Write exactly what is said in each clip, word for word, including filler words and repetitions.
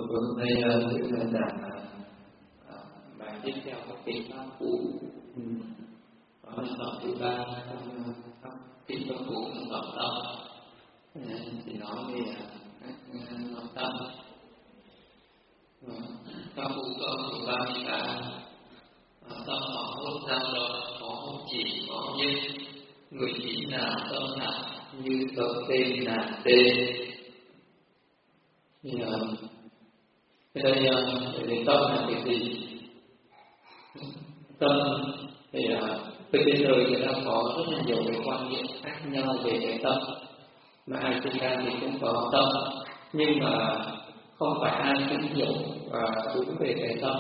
Hôm nay thầy sẽ giảng bài tiếp theo các kinh pháp cú, đó là tập thứ ba trong các kinh pháp cú trong tập tâm. Thì nói về các nội tâm. Pháp cú câu thứ ba mươi tám, tâm họ hốt ra rồi, có hốt chỉ, có nhất, người chỉ nào tâm hạt như tập tên là tên. Thì ở đây về tâm là cái gì? Tâm thì từ trên đời người ta có rất là nhiều cái quan niệm khác nhau về cái tâm, mà ai sinh ra thì cũng có tâm, nhưng mà không phải ai cũng hiểu và đúng về cái tâm.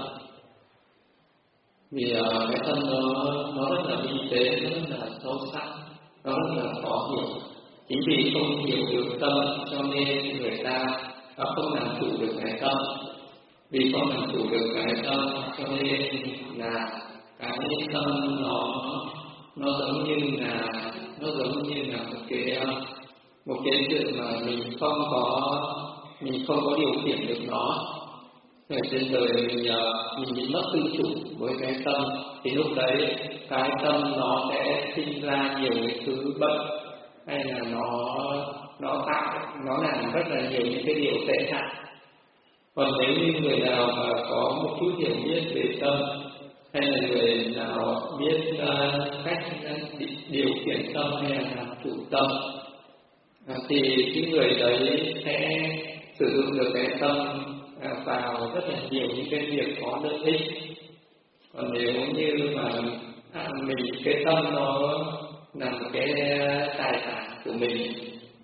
Vì cái tâm nó nó rất là vi tế, nó rất là sâu sắc, nó rất là khó hiểu. Chính vì không hiểu được tâm cho nên người ta không làm chủ được cái tâm. Vì không làm chủ được cái tâm cho nên là cái tâm nó nó giống như là nó giống như là một cái một cái sự mà mình không có mình không có điều khiển được nó. Ở trên đời mình mình bị mất tự chủ với cái tâm, thì lúc đấy cái tâm nó sẽ sinh ra nhiều cái thứ bệnh, hay là nó nó tạo nó làm rất là nhiều những cái điều tệ hại. Còn nếu như người nào mà có một chút hiểu biết về tâm, hay là người nào biết uh, cách điều khiển tâm hay là làm chủ tâm, uh, thì cái người đấy sẽ sử dụng được cái tâm uh, vào rất là nhiều những cái việc có lợi ích. Còn nếu như mà à, mình cái tâm nó là một cái tài sản của mình,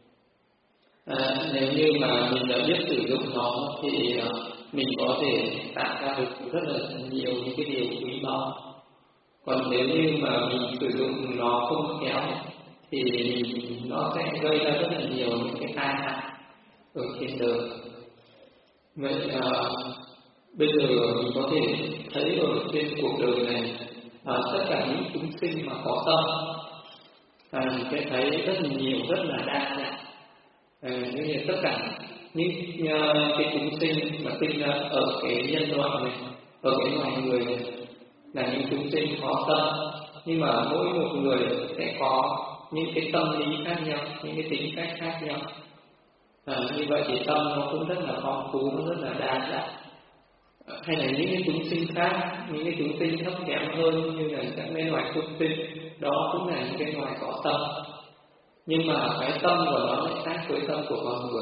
À, nếu như mà mình đã biết sử dụng nó thì uh, mình có thể tạo ra được rất là nhiều những cái điều quý báu. Còn nếu như mà mình sử dụng nó không khéo thì mình, nó sẽ gây ra rất là nhiều những cái tai hại ở trên đời. Vậy uh, bây giờ mình có thể thấy ở trên cuộc đời này uh, tất cả những chúng sinh mà có tâm, uh, mình sẽ thấy rất là nhiều, rất là đa dạng. À, như tất cả những uh, cái chúng sinh mà sinh ra ở cái nhân loại này, ở cái loài người này, là những chúng sinh có tâm, nhưng mà mỗi một người sẽ có những cái tâm lý khác nhau, những cái tính cách khác nhau. À, như vậy thì tâm nó cũng rất là phong phú, nó rất là đa dạng. À, hay là những cái chúng sinh khác, những cái chúng sinh thấp kém hơn như là các cái loài chúng sinh, đó cũng là những cái loài có tâm. Nhưng mà cái tâm của nó lại khác với tâm của con người.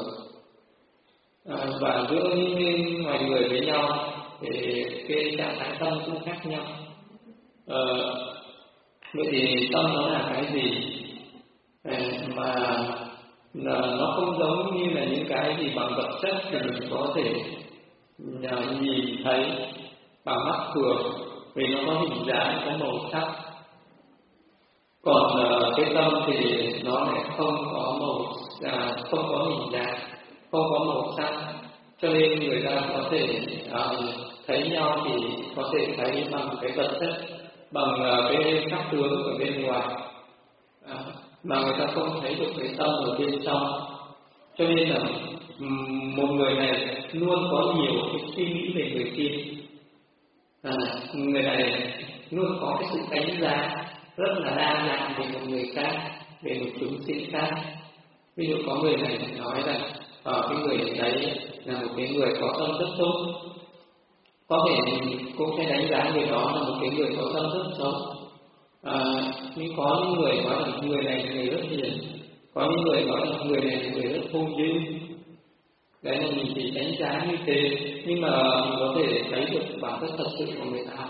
À, và giữa những ngoài người với nhau thì cái trạng thái tâm cũng khác nhau. À, vậy thì tâm nó là cái gì? À, mà nó không giống như là những cái gì bằng vật chất thì mình có thể nhìn thấy bằng mắt thường, vì nó có hình dáng, có màu sắc. Còn uh, cái tâm thì nó lại không có màu, à, không có hình dáng, không có màu sắc, cho nên người ta có thể uh, thấy nhau thì có thể thấy bằng cái vật chất, bằng uh, cái sắc tướng ở bên ngoài, uh, mà người ta không thấy được cái tâm ở bên trong. Cho nên là um, một người này luôn có nhiều cái suy nghĩ về người kia, à, người này luôn có cái sự đánh giá rất là đa dạng về một người khác, về một chúng sinh khác. Ví dụ có người này nói rằng ở cái người đấy là một cái người có tâm rất tốt, có thể mình cũng sẽ đánh giá người đó là một cái người có tâm rất xấu. À, nhưng có những người nói là người này là người rất hiền, có những người nói là người này là người rất hung dữ. Đấy là mình chỉ đánh giá như thế, nhưng mà mình có thể thấy được bản chất thật sự của người ta.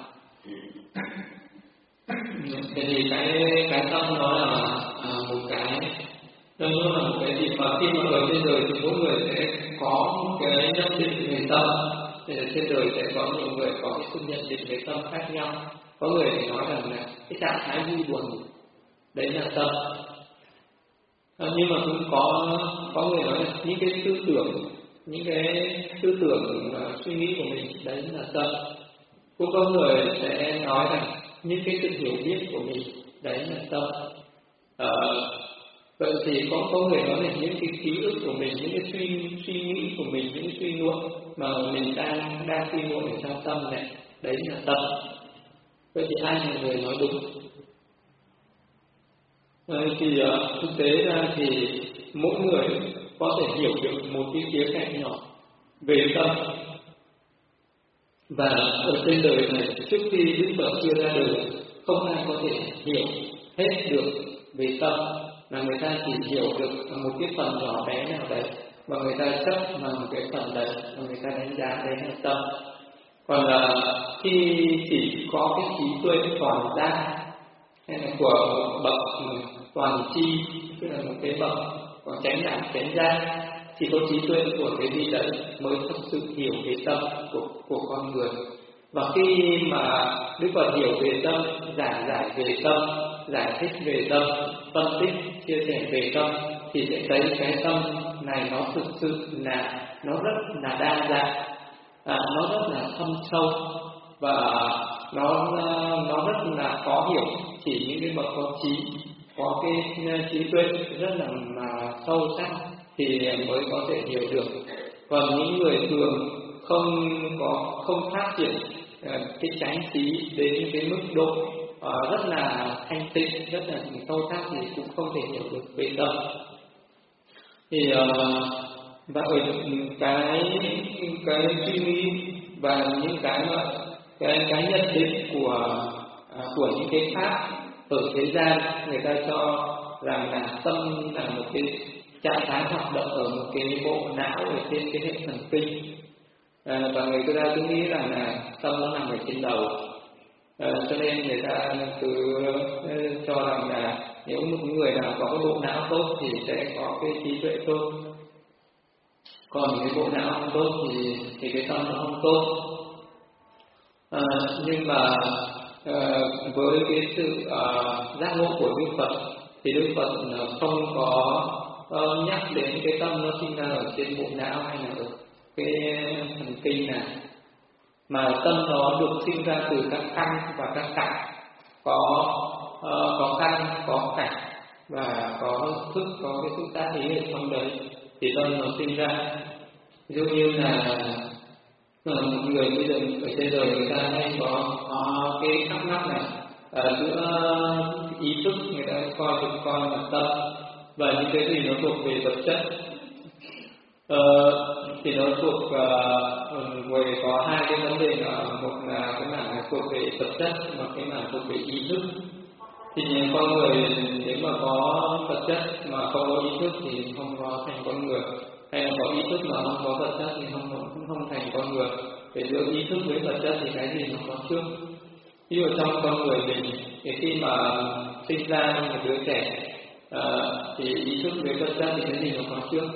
Thế thì cái cái tâm nó là à, một cái, nó là một cái gì mà khi mà ở trên đời thì mỗi người sẽ có một cái nhận định về tâm. Thì trên đời sẽ có nhiều người có cái sự nhận định về tâm khác nhau. Có người thì nói rằng là cái trạng thái vui buồn đấy là tâm, à, nhưng mà cũng có có người nói là những cái tư tưởng, những cái tư tưởng uh, suy nghĩ của mình đấy là tâm. Cũng có người sẽ nói rằng những cái sự hiểu biết của mình đấy là tâm. À, Vậy thì có có người nói là những cái ký ức của mình, những cái suy suy nghĩ của mình, những cái suy luận mà mình đang đang suy luận ở trong tâm này, đấy là tâm. Vậy thì ai là người nói đúng? Vậy thì uh, thực tế ra thì mỗi người có thể hiểu được một cái khía cạnh nhỏ về tâm. Và ở trên đời này, trước khi Đức Phật chưa ra đời, không ai có thể hiểu hết được về tâm, mà người ta chỉ hiểu được một cái phần nhỏ bé nào đấy, và người ta chấp vào một cái phần đấy, và người ta đánh giá đấy là tâm. Còn là khi chỉ có cái trí tuệ toàn giác, hay là của một bậc toàn tri, tức là một cái bậc có chánh đẳng chánh giác, chỉ có trí tuệ của cái gì đấy mới thực sự hiểu về tâm của, của con người. Và khi mà Đức Phật hiểu về tâm, giảng giải về tâm, giải thích về tâm, phân tích, chia sẻ về tâm, thì sẽ thấy cái tâm này nó thực sự là nó rất là đa dạng, à, nó rất là thâm sâu, và nó nó rất là khó hiểu. Chỉ những cái bậc có trí, có cái trí tuệ rất là mà sâu sắc thì mới có thể hiểu được. Còn những người thường không có không phát triển cái chánh trí đến cái mức độ uh, rất là thanh tịnh, rất là sâu sắc thì cũng không thể hiểu được về tâm. Thì uh, và ở cái cái suy nghĩ và những cái mà cái cái nhận định của uh, của những cái pháp ở thế gian, người ta cho rằng là tâm là một cái trạng thái hoạt động ở một cái bộ não ở trên cái hệ thần kinh, à, và người ta cứ nghĩ rằng là tâm nó nằm ở trên đầu, à, cho nên người ta cứ cho rằng là nếu một người nào có cái bộ não tốt thì sẽ có cái trí tuệ tốt, còn cái bộ não không tốt thì thì cái tâm nó không tốt. À, nhưng mà à, với cái sự à, giác ngộ của Đức Phật thì Đức Phật không có uh, nhắc đến cái tâm nó sinh ra ở trên bộ não hay là ở cái thần kinh này, mà tâm nó được sinh ra từ các căn và các cảnh, có uh, có căn, có cảnh và có thức, có cái sự tác ý ở trong đấy thì tâm nó sinh ra. Ví dụ như là một người bây giờ ở trên đời người ta hay có, có cái thắc mắc này, à, giữa ý thức người ta coi được coi là tâm và những cái gì nó thuộc về vật chất, ờ, thì nó thuộc uh, về có hai cái vấn đề là một là cái mảng thuộc về vật chất và cái mảng thuộc về ý thức. Thì con người nếu mà có vật chất mà không có ý thức thì không có thành con người, hay là có ý thức mà không có vật chất thì không cũng không thành con người. Để giữa ý thức với vật chất thì cái gì nó có trước? Ví dụ trong con người mình thì khi mà sinh ra một đứa trẻ à, thì ý thức với vật chất thì cái gì nó có trước?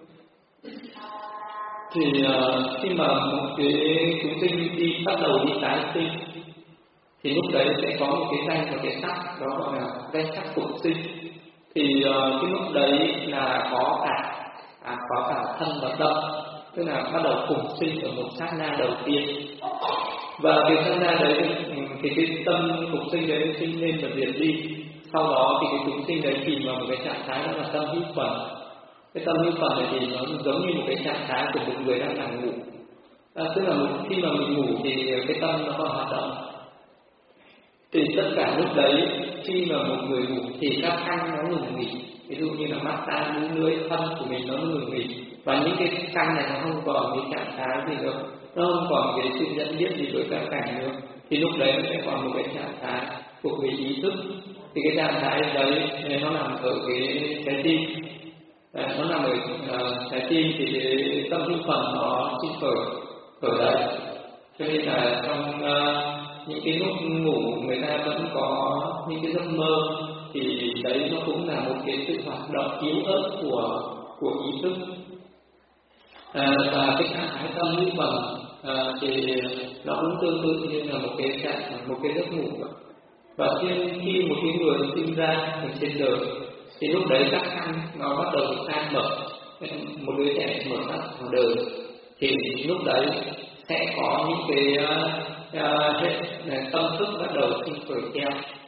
Thì uh, khi mà một cái chúng sinh đi bắt đầu đi tái sinh thì lúc đấy sẽ có một cái danh và cái sắc, đó gọi là danh sắc phục sinh. Thì uh, cái lúc đấy là có cả à, có cả thân và tâm, tức là bắt đầu cùng sinh ở một sát na đầu tiên. Và cái sát na đấy thì cái tâm phục sinh đấy sinh lên và diệt đi. Sau đó thì cái chúng sinh đấy chìm vào một cái trạng thái đó là tâm hữu phần. Cái tâm hữu phần này thì nó giống như một cái trạng thái của một người đang nằm ngủ. À, tức là một, khi mà mình ngủ thì cái tâm nó còn hoạt động. Thì tất cả lúc đấy khi mà một người ngủ thì các căn nó ngừng nghỉ. Ví dụ như là mắt, tai, mũi, lưỡi, thân của mình nó ngừng nghỉ. Và những cái căn này nó không còn cái trạng thái gì nữa, nó không còn cái sự nhận biết gì với các cảnh nữa. Thì lúc đấy nó sẽ còn một cái trạng thái thuộc về ý thức. Thì cái trạng thái đấy nó nằm ở cái trái tim, à, nó nằm ở uh, trái tim thì cái tâm hữu phần nó sinh khởi ở đấy. Cho nên là trong uh, những cái lúc ngủ người ta vẫn có những cái giấc mơ, thì đấy nó cũng là một cái sự hoạt động yếu ớt của của ý thức. À, và cái trạng thái tâm hữu phần à, thì nó cũng tương tự như là một cái trạng một cái giấc ngủ vậy. Và khi, khi một cái người sinh ra ở trên đời thì lúc đấy các căn nó bắt đầu khai mở. Một đứa trẻ mở mắt vào đời thì lúc đấy sẽ có những cái uh, uh, tâm thức bắt đầu sinh khởi theo.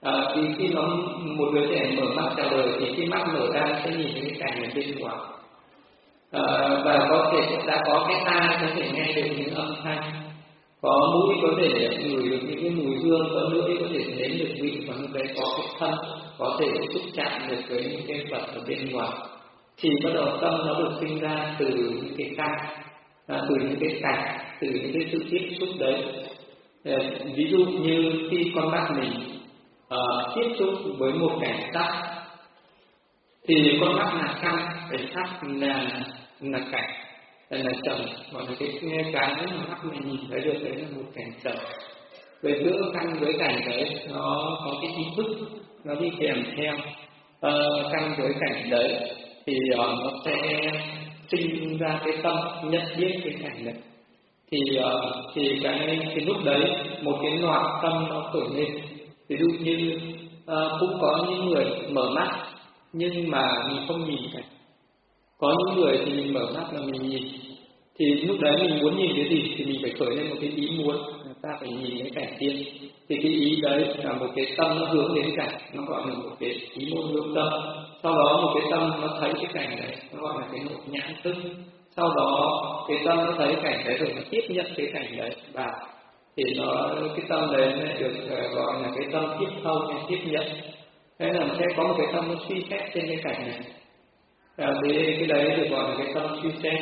À, thì khi nó một đứa trẻ mở mắt chào đời thì khi mắt mở ra sẽ nhìn thấy cái cảnh ở bên ngoài, à, và có thể đã có cái tai có thể nghe được những âm thanh, có mũi có thể ngửi được những cái mùi hương, có lưỡi có thể nếm được vị, và lúc đấy có cái thân có thể xúc chạm được với những cái vật ở bên ngoài. Thì bắt đầu tâm nó được sinh ra từ những cái căn, à, từ những cái cảnh, từ những cái sự tiếp xúc đấy. À, ví dụ như khi con mắt mình uh, tiếp xúc với một cảnh sắc thì con mắt là căn, cái sắc là là cảnh, là trần, gọi là cái cái mà mắt mình nhìn thấy được đấy là một cảnh trần. Về giữa căn với cảnh đấy nó có cái ý thức nó đi kèm theo, uh, căn với cảnh đấy thì uh, nó sẽ sinh ra cái tâm nhận biết cái cảnh đấy. Thì uh, thì cái cái lúc đấy một cái loạt tâm nó khởi lên. Ví dụ như uh, cũng có những người mở mắt nhưng mà mình không nhìn cảnh, có những người thì mình mở mắt mà mình nhìn. Thì lúc đấy mình muốn nhìn cái gì thì mình phải khởi lên một cái ý muốn, ta phải nhìn cái cảnh tiên. Thì cái ý đấy là một cái tâm nó hướng đến cảnh, nó gọi là một cái ý môn hướng tâm. Sau đó một cái tâm nó thấy cái cảnh đấy, nó gọi là cái một nhãn thức. Sau đó cái tâm nó thấy cảnh đấy rồi nó tiếp nhận cái cảnh đấy và thì nó cái tâm đấy được gọi là cái tâm tiếp thâu hay tiếp nhận. Thế là sẽ có một cái tâm nó suy xét trên cái cảnh này. À, thì cái đấy được gọi là cái tâm suy xét.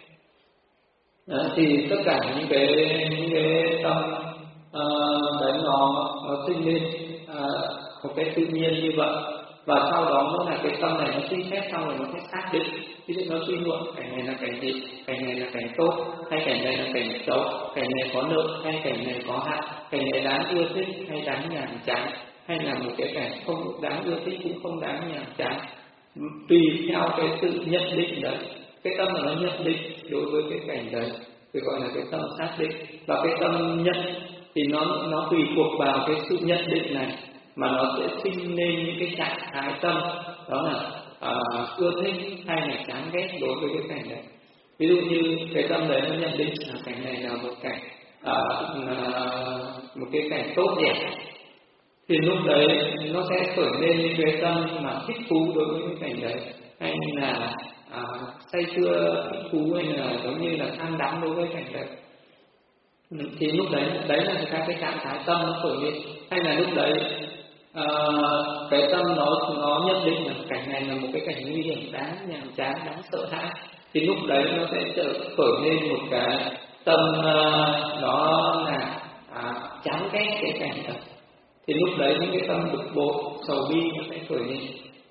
À, thì tất cả những cái những cái tâm uh, đấy nó nó sinh lên uh, một cái tự nhiên như vậy, và sau đó nó là cái tâm này nó suy xét xong rồi nó sẽ xác định. Ví dụ nó suy luận cảnh này là cảnh gì, cảnh này là cảnh tốt hay cảnh này là cảnh xấu, cảnh này có lợi hay cảnh này có hại, cảnh này đáng ưa thích hay đáng nhàm chán, hay là một cái cảnh không đáng ưa thích cũng không đáng nhàm chán, tùy theo cái sự nhận định đấy. Cái tâm là nó nhận định đối với cái cảnh đấy thì gọi là cái tâm xác định. Và cái tâm nhận thì nó nó tùy thuộc vào cái sự nhận định này mà nó sẽ sinh lên những cái trạng thái tâm, đó là à, ưa thích hay là chán ghét đối với cái cảnh đấy. Ví dụ như cái tâm đấy nó nhận định là cảnh này là một cảnh à, là một cái cảnh tốt đẹp, thì lúc đấy nó sẽ khởi lên những cái tâm mà thích thú đối với cái cảnh đấy, hay là à, say sưa thích thú, hay là giống như là tham đắm đối với cảnh đấy. Thì lúc đấy đấy là các cái trạng thái tâm nó khởi lên. Hay là lúc đấy à, cái tâm nó nó nhận định là cảnh này là một cái cảnh nguy hiểm, đáng nhàm chán, đáng sợ hãi, thì lúc đấy nó sẽ trở khởi lên một cái tâm uh, đó là à, chán ghét cái cảnh đó. Thì lúc đấy những cái tâm bực bội, sầu bi nó sẽ khởi lên.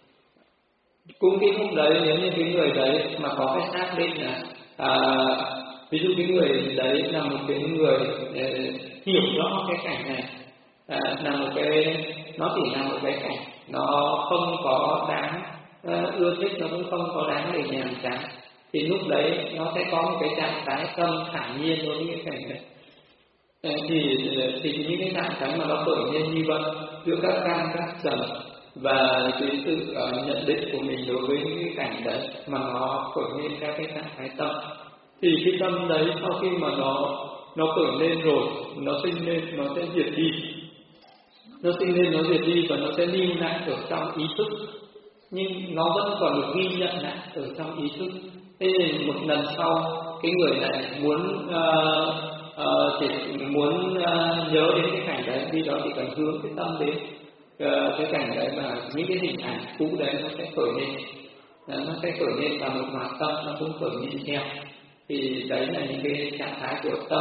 Cũng cái lúc đấy nếu như cái người đấy mà có cái xác định là à, ví dụ cái người đấy là một cái người uh, hiểu rõ cái cảnh này, à, là một cái nó chỉ là một cái cảnh nó không có đáng uh, ưa thích, nó cũng không có đáng để nhàm chán, thì lúc đấy nó sẽ có một cái trạng thái tâm thản nhiên đối với cái cảnh này. À, thì thì những cái trạng thái mà nó khởi lên như vậy giữa các căn các trần và cái sự uh, nhận định của mình đối với những cái cảnh đấy mà nó khởi lên các cái trạng thái tâm, thì cái tâm đấy sau khi mà nó nó khởi lên rồi, nó sinh lên, nó sẽ diệt đi, nó sinh lên nó diệt đi và nó sẽ lưu lại ở trong ý thức, nhưng nó vẫn còn được ghi nhận lại ở trong ý thức. Thế nên một lần sau cái người này muốn uh, uh, chỉ muốn uh, nhớ đến cái cảnh đấy, vì đó chỉ cần hướng cái tâm đến uh, cái cảnh đấy mà những cái hình ảnh cũ đấy nó sẽ khởi lên, uh, nó sẽ khởi lên và một hoạt tâm nó cũng khởi lên theo. Thì đấy là những cái trạng thái của tâm.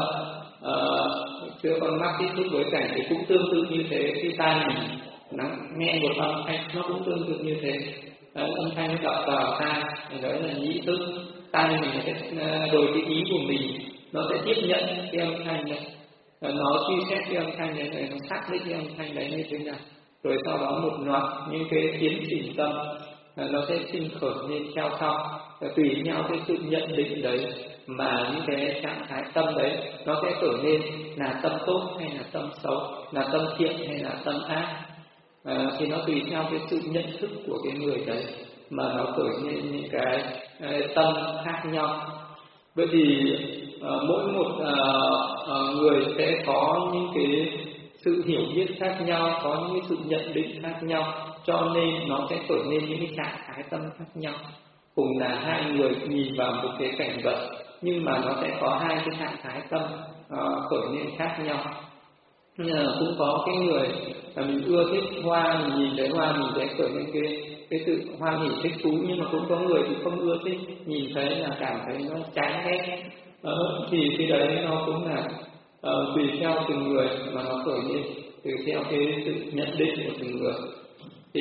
Uh, chưa con mắt tiếp xúc với cảnh thì cũng tương tự như thế. Khi tai mình lắng nghe một âm thanh nó cũng tương tự như thế. Đấy, âm thanh nó đập vào tai, đấy là nhĩ thức. Tai mình sẽ rồi cái ý của mình nó sẽ tiếp nhận cái âm thanh này, nó suy xét cái âm thanh này, nó xác định cái âm thanh đấy như thế nào, rồi sau đó một loạt những cái tiến trình tâm nó sẽ sinh khởi lên theo sau, tùy nhau cái sự nhận định đấy mà những cái trạng thái tâm đấy nó sẽ khởi lên là tâm tốt hay là tâm xấu, là tâm thiện hay là tâm ác. À, thì nó tùy theo cái sự nhận thức của cái người đấy mà nó khởi lên những cái uh, tâm khác nhau. Vậy thì uh, mỗi một uh, uh, người sẽ có những cái sự hiểu biết khác nhau, có những cái sự nhận định khác nhau, cho nên nó sẽ khởi lên những cái trạng thái tâm khác nhau. Cùng là hai người nhìn vào một cái cảnh vật, nhưng mà nó sẽ có hai cái trạng thái tâm uh, khởi lên khác nhau. Nhưng mà cũng có cái người là mình ưa thích hoa, mình nhìn thấy hoa mình sẽ khởi lên cái cái sự hoan hỉ thích thú, nhưng mà cũng có người thì không ưa thích, nhìn thấy là cảm thấy nó chán ghét. Ờ, thì cái đấy nó cũng là uh, tùy theo từng người mà nó khởi lên, tùy theo cái sự nhận định của từng người. Thì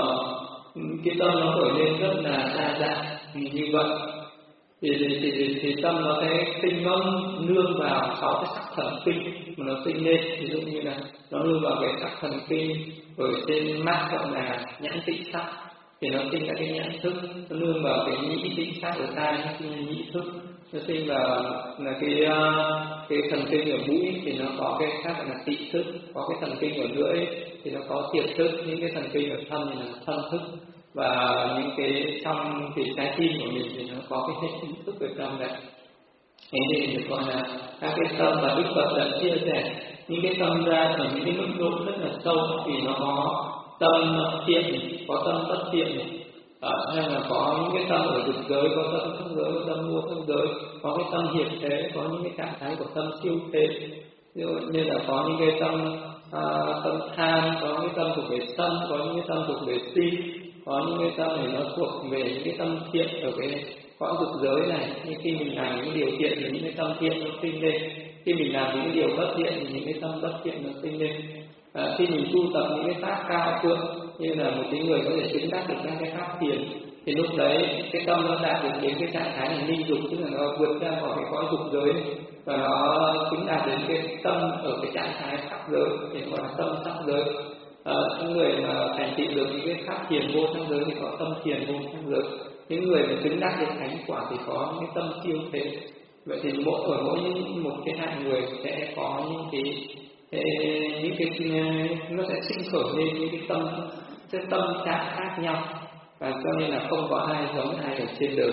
uh, cái tâm nó khởi lên rất là đa dạng như vậy. Thì, thì, thì, thì tâm nó sẽ sinh nó nương vào sáu cái sắc thần kinh mà nó sinh lên. Ví dụ như là nó nương vào cái sắc thần kinh ở trên mắt gọi là nhãn tịnh sắc, thì nó sinh ra cái nhãn thức. Nó nương vào cái nhĩ tịnh sắc ở tai, nó sinh ra nhĩ thức. Nó sinh vào là cái cái thần kinh ở mũi thì nó có cái khác là tị thức. Có cái thần kinh ở lưỡi thì nó có thiệt thức. Những cái thần kinh ở thân thì là thân thức. Và những cái trong cái trái tim của mình thì nó có cái hệ ý thức ở trong đấy. Thế nên được gọi là các cái tâm, và Đức Phật đã chia sẻ những cái tâm ra ở những cái mức độ rất là sâu. Thì nó có tâm thiện, có tâm bất thiện, à, hay là có những cái tâm ở dục giới, có tâm sắc giới, có tâm vô sắc giới, có cái tâm hiệp thế, có những cái trạng thái của tâm siêu thế. Ví dụ như là có những cái tâm à, tâm tham, có những cái tâm thuộc về sân, có những cái tâm thuộc về si, có những cái tâm này nó thuộc về những cái tâm thiện ở cái cõi dục giới này. Nhưng khi mình làm những điều thiện thì những cái tâm thiện nó sinh lên, khi mình làm những cái điều bất thiện thì những cái tâm bất thiện nó sinh lên. À, khi mình tu tập những cái pháp cao thượng như là một cái người có thể chứng đắc được các cái pháp thiền, thì lúc đấy cái tâm nó đạt được đến cái trạng thái là ly dục, tức là nó vượt ra khỏi cái cõi dục giới và nó chứng đạt đến cái tâm ở cái trạng thái sắc giới, thì gọi là tâm sắc giới. À, những người mà thành tựu được những cái pháp thiền vô sắc giới thì có tâm thiền vô sắc giới. Những người mà chứng đắc được thánh quả thì có những cái tâm siêu thế. Vậy thì mỗi ở mỗi một cái hạng người sẽ có những cái, cái những cái nó sẽ sinh khởi lên những cái tâm cái tâm trạng khác nhau, và cho nên là không có ai giống ai ở trên đời.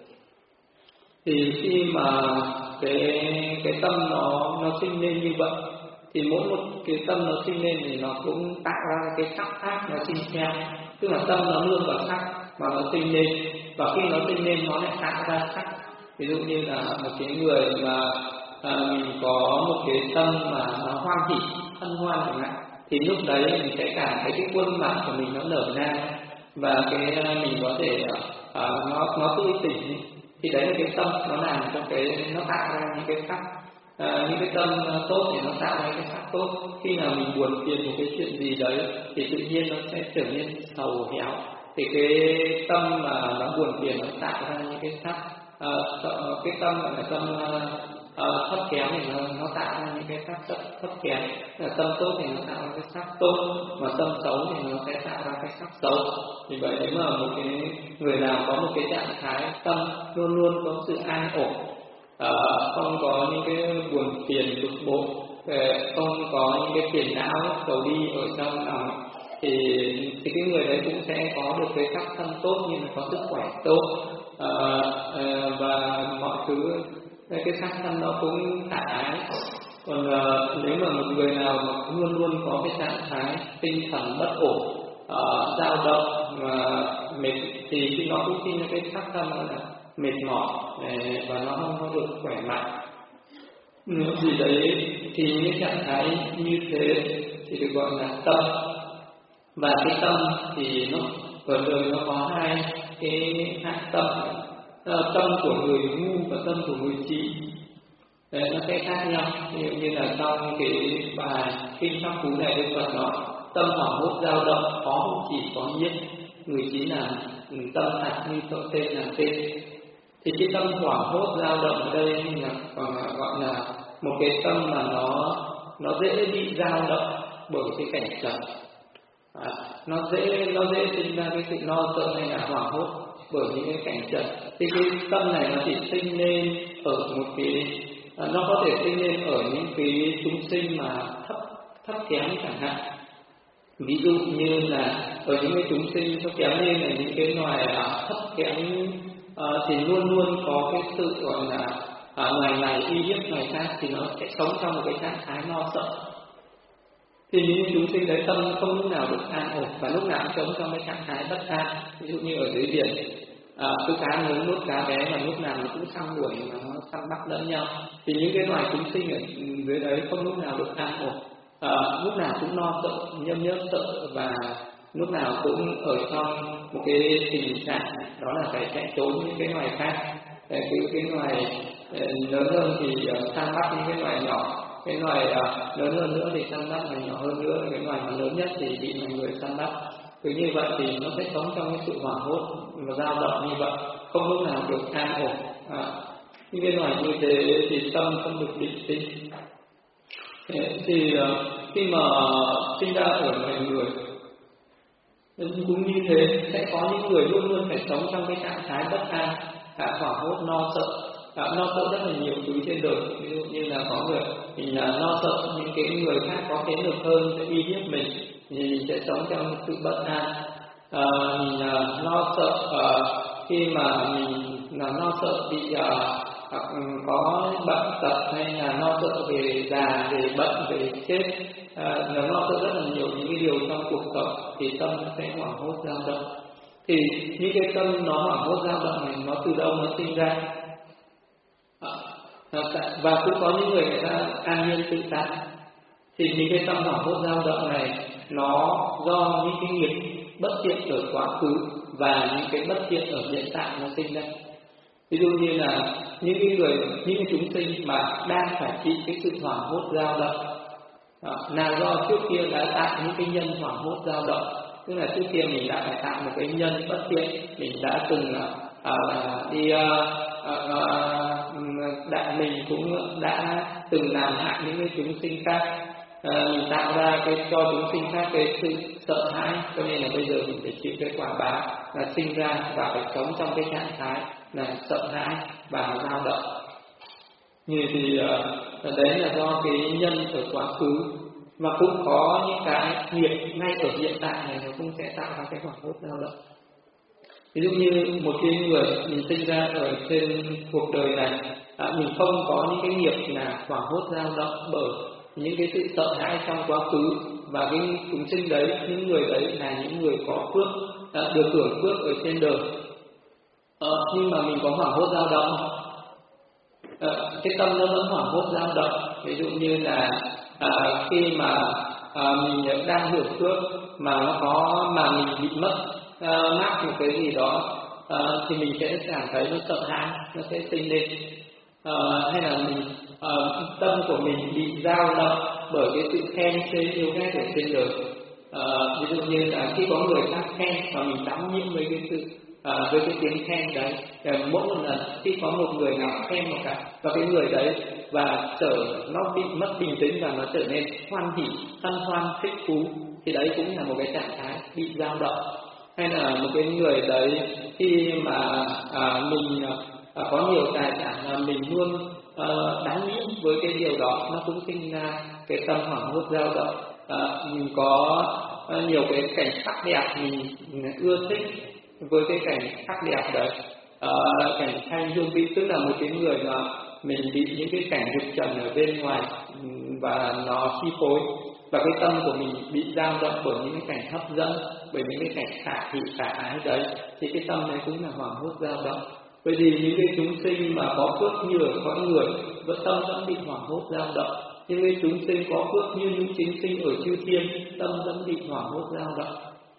Thì khi mà cái cái tâm nó nó sinh lên như vậy, thì mỗi một cái tâm nó sinh lên thì nó cũng tạo ra cái sắc khác nó sinh theo, tức là tâm nó nương vào sắc mà nó sinh lên, và khi nó sinh lên nó lại tạo ra sắc. Ví dụ như là một cái người mà à, mình có một cái tâm mà nó hoan hỉ, hân hoan chẳng hạn, thì lúc đấy mình sẽ cảm thấy cái khuôn mặt của mình nó nở nang, và cái mình có thể à, nó nó tươi tỉnh. Thì đấy là cái tâm nó làm cho cái nó tạo ra những cái sắc. À, những cái tâm tốt thì nó tạo ra cái sắc tốt. Khi nào mình buồn phiền một cái chuyện gì đấy thì tự nhiên nó sẽ trở nên sầu héo. Thì cái tâm mà nó buồn phiền nó tạo ra những cái sắc. À, cái tâm gọi là tâm à, thấp kém thì nó, nó tạo ra những cái sắc rất thấp kém. Là tâm tốt thì nó tạo ra cái sắc tốt, mà tâm xấu thì nó sẽ tạo ra cái sắc xấu. Vì vậy nếu mà một cái người nào có một cái trạng thái tâm luôn luôn có sự an ổn, à, không có những cái buồn phiền bực bội, không có những cái phiền não cầu đi ở trong lòng, thì thì cái người đấy cũng sẽ có được cái sắc thân tốt, như là có sức khỏe tốt, à, à, và mọi thứ cái sắc thân nó cũng khả ái. Còn à, nếu mà một người nào mà luôn luôn có cái trạng thái tinh thần bất ổn, uh, dao động và mệt, thì khi nó cũng sinh ra cái sắc thân là mệt mỏi và nó không có được khỏe mạnh. Nếu gì đấy thì những trạng thái như thế thì được gọi là tâm. Và cái tâm thì nó ở đời nó có hai cái hạng tâm, tâm của người ngu và tâm của người trí. Đấy, nó sẽ khác nhau. Ví dụ như là trong cái bài kinh pháp cú này Đức Phật nói tâm hoảng hốt dao động, khó hữu chỉ có nhiếp, người trí là tâm hạt như tội tên là tên. Thì cái tâm hoảng hốt dao động ở đây là còn gọi là một cái tâm mà nó nó dễ bị dao động bởi cái cảnh trần. À, nó dễ nó dễ sinh ra cái sự lo sợ hay là hoảng hốt bởi những cái cảnh trần. Thì cái tâm này nó chỉ sinh lên ở một cái à, nó có thể sinh lên ở những cái chúng sinh mà thấp thấp kém chẳng hạn. Ví dụ như là ở những cái chúng sinh thấp kém như là những cái loài à, thấp kém à, thì luôn luôn có cái sự gọi là à, loài này uy hiếp loài khác, thì nó sẽ sống trong một cái trạng thái lo sợ. Thì những chúng sinh đấy tâm không lúc nào được an ổn và lúc nào cũng sống trong cái trạng thái bất an. Ví dụ như ở dưới biển, à, cứ cá lớn nuốt cá bé và lúc nào nó cũng săn đuổi mà nó săn bắt lẫn nhau. Thì những cái loài chúng sinh ở dưới đấy không lúc nào được an ổn, à, lúc nào cũng lo sợ, nhâm nhớp sợ và lúc nào cũng ở trong một cái tình trạng đó là phải chạy trốn những cái loài khác. Cái cái loài lớn hơn thì uh, săn bắt những cái loài nhỏ, cái loài uh, lớn hơn nữa thì săn bắt loài nhỏ hơn nữa, cái loài mà lớn nhất thì bị mọi người săn bắt. Cứ như vậy thì nó sẽ sống trong cái sự hoảng hốt và dao động như vậy, không lúc nào được an ổn. À, những cái loài như thế thì tâm không được định tĩnh. Thế thì uh, khi mà sinh ra ở loài người cũng như thế, sẽ có những người luôn luôn phải sống trong cái trạng thái bất an, à, hoảng hốt, lo sợ, à, lo sợ rất là nhiều thứ trên đời. Ví dụ như là có người mình là lo sợ những cái người khác có thế lực hơn sẽ uy hiếp mình, thì mình sẽ sống trong sự bất an. À, mình là lo sợ à, khi mà mình là lo sợ bị à, hoặc có bệnh tật hay là lo sợ về già, về bệnh, về chết, à, nó lo sợ rất là nhiều những cái điều trong cuộc sống thì tâm nó sẽ hoảng hốt dao động. Thì những cái tâm nó hoảng hốt dao động này nó từ đâu nó sinh ra? À, và cũng có những người người ta an nhiên tự tại. Thì những cái tâm hoảng hốt dao động này nó do những cái nghiệp bất thiện ở quá khứ và những cái bất thiện ở hiện tại nó sinh ra. Ví dụ như là những cái người, những cái chúng sinh mà đang phải chịu cái sự hoảng hốt dao động à, là do trước kia đã tạo những cái nhân hoảng hốt dao động. Tức là trước kia mình đã phải tạo một cái nhân bất thiện, mình đã từng à, đi à, à, đã mình cũng đã từng làm hại những cái chúng sinh khác, à, mình tạo ra cái cho chúng sinh khác cái sự sợ hãi, cho nên là bây giờ mình phải chịu cái quả báo là sinh ra và phải sống trong cái trạng thái là sợ hãi và dao động. Như thì uh, đấy là do cái nhân ở quá khứ, mà cũng có những cái nghiệp ngay ở hiện tại này nó cũng sẽ tạo ra cái hoảng hốt dao động. Ví dụ như một cái người mình sinh ra ở trên cuộc đời này, à, mình không có những cái nghiệp là hoảng hốt dao động bởi những cái sự sợ hãi trong quá khứ, và cái chúng sinh đấy, những người đấy là những người có phước, à, được hưởng phước ở trên đời. Ờ, nhưng mà mình có hoảng hốt dao động, ờ, cái tâm nó vẫn hoảng hốt dao động. Ví dụ như là à, khi mà à, mình đang hưởng phước mà nó có mà mình bị mất à, mắc một cái gì đó, à, thì mình sẽ cảm thấy nó sợ hãi, nó sẽ sinh lên. À, hay là mình à, tâm của mình bị dao động bởi cái sự khen chê yêu ghét ở trên đời. À, ví dụ như là khi có người khác khen và mình đắm nhiễm với cái sự À, với cái tiếng khen đấy, mỗi một lần khi có một người nào khen một cái và cái người đấy và trở nó bị mất bình tĩnh và nó trở nên hoan hỉ, hân hoan, thích thú, thì đấy cũng là một cái trạng thái bị dao động. Hay là một cái người đấy khi mà à, mình à, có nhiều tài sản là mình luôn à, đắm nhiễm với cái điều đó, nó cũng sinh ra cái tâm hoảng hốt dao động. À, mình có à, nhiều cái cảnh sắc đẹp mình ưa thích với cái cảnh sắc đẹp đấy, à, cảnh thanh hương vị, tức là một cái người mà mình bị những cái cảnh dục trần ở bên ngoài và nó chi phối, và cái tâm của mình bị dao động bởi những cái cảnh hấp dẫn, bởi những cái cảnh khả thị khả ái đấy, thì cái tâm này cũng là hoảng hốt dao động. Bởi vì những cái chúng sinh mà có phước như ở cõi người, vẫn tâm vẫn bị hoảng hốt dao động. Nhưng cái chúng sinh có phước như những chúng sinh ở chư thiên, tâm vẫn bị hoảng hốt dao động.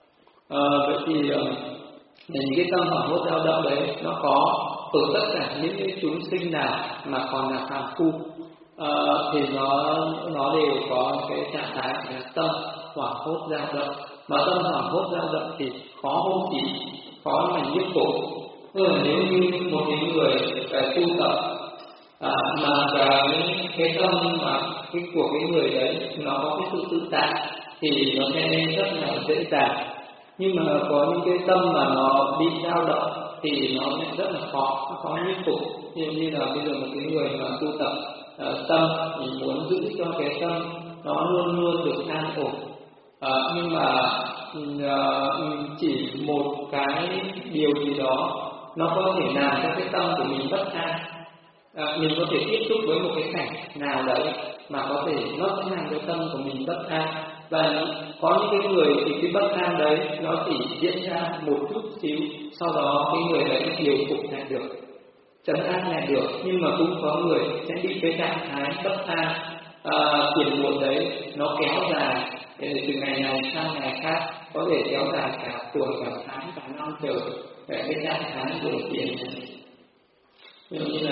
À, vậy thì uh, những cái tâm hoảng hốt dao động đấy nó có ở tất cả những cái chúng sinh nào mà còn là phàm phu, à, thì nó nó đều có cái trạng thái là tâm hoảng hốt dao động. Mà tâm hoảng hốt dao động thì khó hôn chỉ, khó mà nhiếp phục. Tức là nếu như một cái người phải tu tập à, mà cái cái tâm mà cái của cái người đấy nó có cái sự tự tại thì nó sẽ rất là dễ dàng. Nhưng mà có những cái tâm mà nó bị dao động thì nó lại rất là khó, nó khó nhiếp phục. Như như là bây giờ một cái người mà tu tập uh, tâm, mình muốn giữ cho cái tâm nó luôn luôn được an ổn, uh, nhưng mà uh, chỉ một cái điều gì đó nó có thể làm cho cái tâm của mình bất an, à, mình có thể tiếp xúc với một cái cảnh nào đấy mà có thể nó sẽ làm cho tâm của mình bất an, và có những cái người thì cái bất an đấy nó chỉ diễn ra một chút xíu, sau đó cái người đấy điều phục lại được, trấn an lại được, nhưng mà cũng có người sẽ bị cái trạng thái bất an à, phiền muộn đấy nó kéo dài từ ngày này sang ngày khác, có thể kéo dài cả tuần, cả tháng, cả năm trời, về cái trạng thái buồn phiền này. Ví dụ như là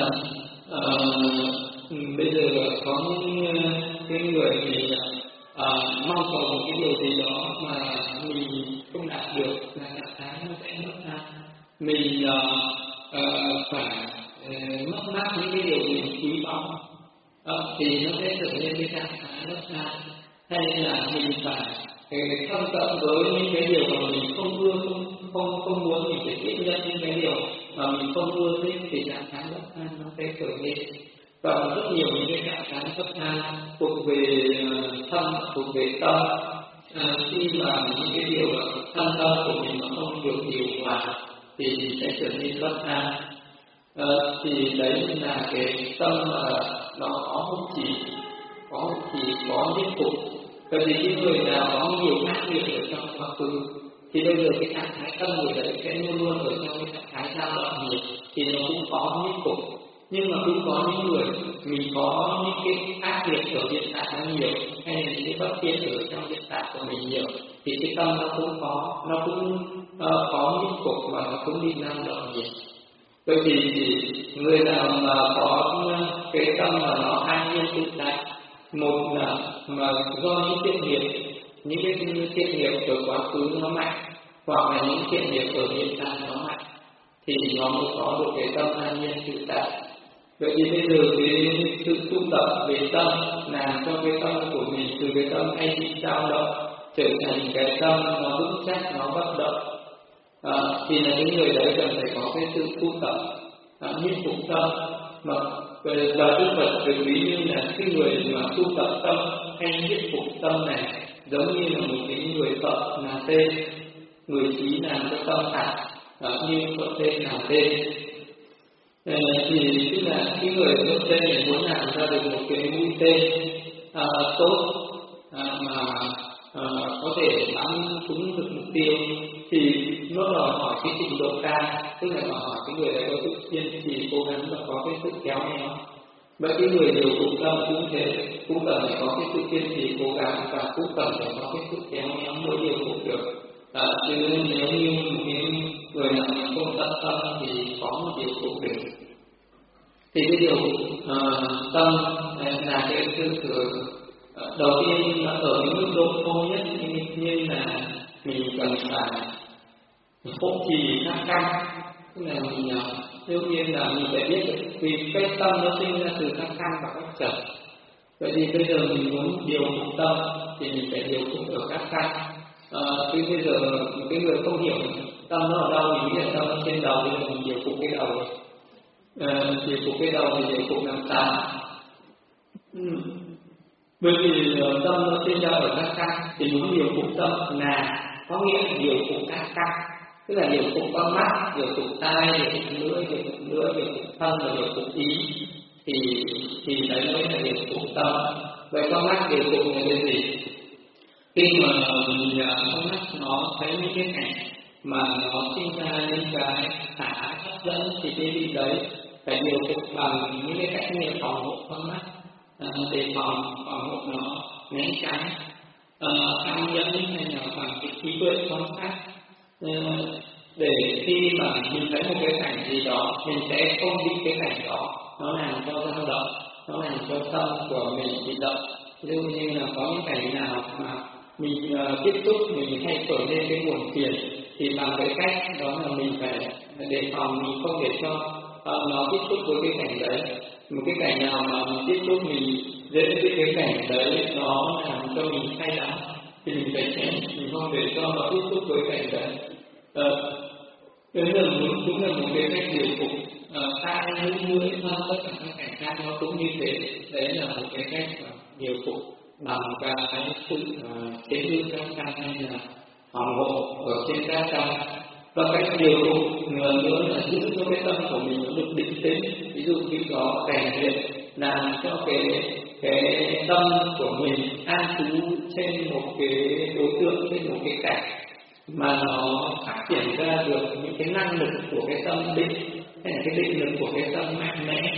uh, bây giờ có những cái người thì uh, mong cầu một cái điều gì đó mà mình không đạt được là trạng thái nó sẽ mất an, mình uh, uh, phải uh, mất mát những cái điều mình quý báu uh, thì nó sẽ trở nên cái trạng thái mất an, hay là mình phải thân cận với những cái điều mà mình không ưa, không không không muốn, mình phải tiếp nhận những cái điều mà mình không ưa thích, thì trạng thái bất an nó sẽ khởi lên. Và rất nhiều những cái trạng thái bất an thuộc về thân, thuộc về tâm. À, khi mà những cái điều thân tâm của mình nó không được điều hòa thì mình sẽ trở nên bất an. À, thì đấy là cái tâm mà nó có hút chỉ, có hút chỉ, có nhất phục. Bởi vì cái người nào có nhiều ác nghiệp ở trong quá khứ thì bây giờ cái trạng thái tâm người đấy sẽ luôn luôn ở trong cái trạng thái dao động nghiệp, thì nó cũng có những cục. Nhưng mà cũng có những người mình có những cái ác nghiệp ở hiện tại nó nhiều, hay là những cái bất thiện ở trong hiện tại của mình nhiều, thì cái tâm nó cũng có, nó cũng uh, có những cục và nó cũng bị năng động nhiều. Bởi vì người nào mà có cái tâm mà nó an nhiên tự tại, một là mà do những thiện nghiệp, những cái thiện nghiệp ở quá khứ nó mạnh, hoặc là những thiện nghiệp ở hiện tại nó mạnh, thì nó mới có được cái tâm an nhiên tự tại. Vậy thì bây giờ cái sự tu tập về tâm làm cho cái tâm của mình từ cái tâm hay bị dao động trở thành cái tâm nó vững chắc, nó bất động. À, thì là những người đấy cần phải có cái sự tu tập à, nhiếp phục tâm. Mà và Đức Phật được ví như là cái người mà tu tập tâm hay nhiếp phục tâm này giống như là một cái người thợ làm tên, người trí làm cho tâm thẳng à, như có tên làm tên. À, thì tức là cái người có tên này muốn làm ra được một cái mũi tên à, tốt à, mà à, có thể bắn trúng được mục tiêu, thì nó đòi hỏi cái trình độ cao, tức là đòi hỏi cái người đấy có sự kiên trì, cố gắng và có cái sự kéo néo. Vậy cái người điều phục tâm cũng thế, cũng cần phải có cái sự kiên trì, cố gắng và cũng cần phải có cái sự kéo néo mới điều phục được. À, chứ nếu như những người nào không tận tâm thì có một điều phục được. Thì cái điều uh, tâm là cái tư tưởng uh, đầu tiên là ở những mức độ thô nhất, như, như là mình cần phải hộ trì các căn, tức là mình đương uh, nhiên là mình phải biết được, vì cái tâm nó sinh ra từ các căn và các trần. Vậy thì bây giờ mình muốn điều phục tâm thì mình phải điều phục ở các căn. Uh, chứ bây giờ cái người không hiểu tâm nó ở đâu, mình nghĩ là tâm nó trên đầu, bây giờ mình điều phục cái đầu. Uh, điều phục cái đầu thì điều phục làm sao? Ừ. Bởi vì uh, tâm nó sinh ra ở các căn, thì muốn điều phục tâm là có nghĩa là điều phục các căn, tức là điều phục con mắt, điều phục tai, điều phục lưỡi, điều phục lưỡi, điều phục thân và điều phục ý, thì thì đấy mới là điều phục tâm. Vậy con mắt điều phục là cái gì? Khi mà mình con mắt nó thấy những cái cảnh mà nó sinh ra những cái khả hấp dẫn, thì cái gì đấy phải điều phục bằng những cái cách như phòng hộ con mắt, à, để phòng phòng hộ nó né tránh, tham nhẫn, hay là bằng cái trí tuệ quan sát, à, để khi mà mình thấy một cái cảnh gì đó mình sẽ không bị cái cảnh đó nó làm cho dao động, nó làm cho tâm của mình bị động. Ví dụ như là có những cảnh nào mà mình uh, tiếp xúc mình hay khởi lên cái nguồn phiền, thì bằng cái cách đó là mình phải đề phòng, mình không để cho uh, nó tiếp xúc với cái cảnh đấy. Một cái cảnh nào mà mình tiếp xúc mình dễ với cái cảnh đấy nó làm cho mình say đắm thì mình phải tránh, mình không để cho nó tiếp xúc với cảnh đấy. Uh, Đấy là muốn cũng là một cái cách điều phục tai, mũi, lưỡi, thân, tất cả các cảnh khác nó cũng như thế. Đấy là một cái cách điều phục bằng cái sự chế hư các căn, hay là phòng hộ ở trên các căn. Và cái điều nữa là giữ cho cái tâm của mình nó được định tĩnh. Ví dụ khi có rèn luyện làm cho cái cái tâm của mình an trú trên một cái đối tượng, trên một cái cảnh mà nó phát triển ra được những cái năng lực của cái tâm định, hay là cái định lực của cái tâm mạnh mẽ.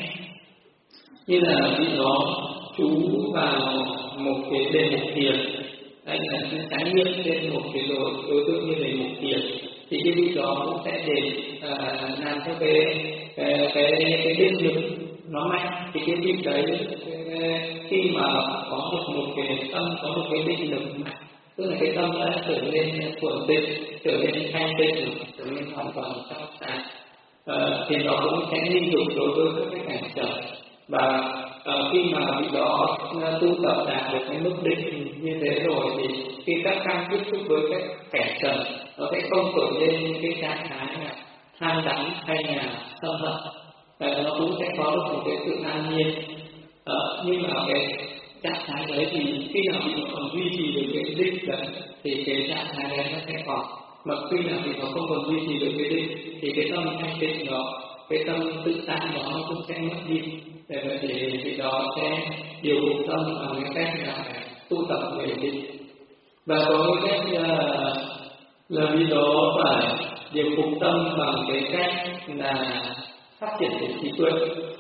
Như là khi nó chú vào một cái đề mục thiền, hay là trải nghiệm trên một cái đối, đối tượng như đề mục thiền, thì cái vị đó cũng sẽ để à, làm cho cái cái cái, cái định lực nó mạnh. Thì cái vị đấy cái, khi mà có được một cái tâm, có một cái định lực mạnh, tức là cái tâm đã trở nên thuần tịnh, trở nên thanh tịnh, trở nên hoàn toàn trong sáng, à, thì nó cũng sẽ liên tục đối với các cái cảnh trở. Và à, khi mà vị đó tu tập đạt được cái mức định như thế rồi, thì khi các căn tiếp xúc với các cảnh trần, nó sẽ không khởi lên cái trạng thái là tham đắm hay là sân hận, và nó cũng sẽ có được một cái sự an nhiên. À, nhưng mà cái trạng thái đấy thì khi nào vị còn duy trì được cái định đấy, thì cái trạng thái đấy nó sẽ còn. Mà khi nào thì nó không còn duy trì được cái định, thì cái tâm thanh tịnh đó, cái tâm tự tại đó nó cũng sẽ mất đi. Để vậy thì vị đó sẽ điều phục tâm bằng cái cách là tu tập về định. Và có cái cách là là vị đó phải điều phục tâm bằng cái cách là phát triển cái trí tuệ.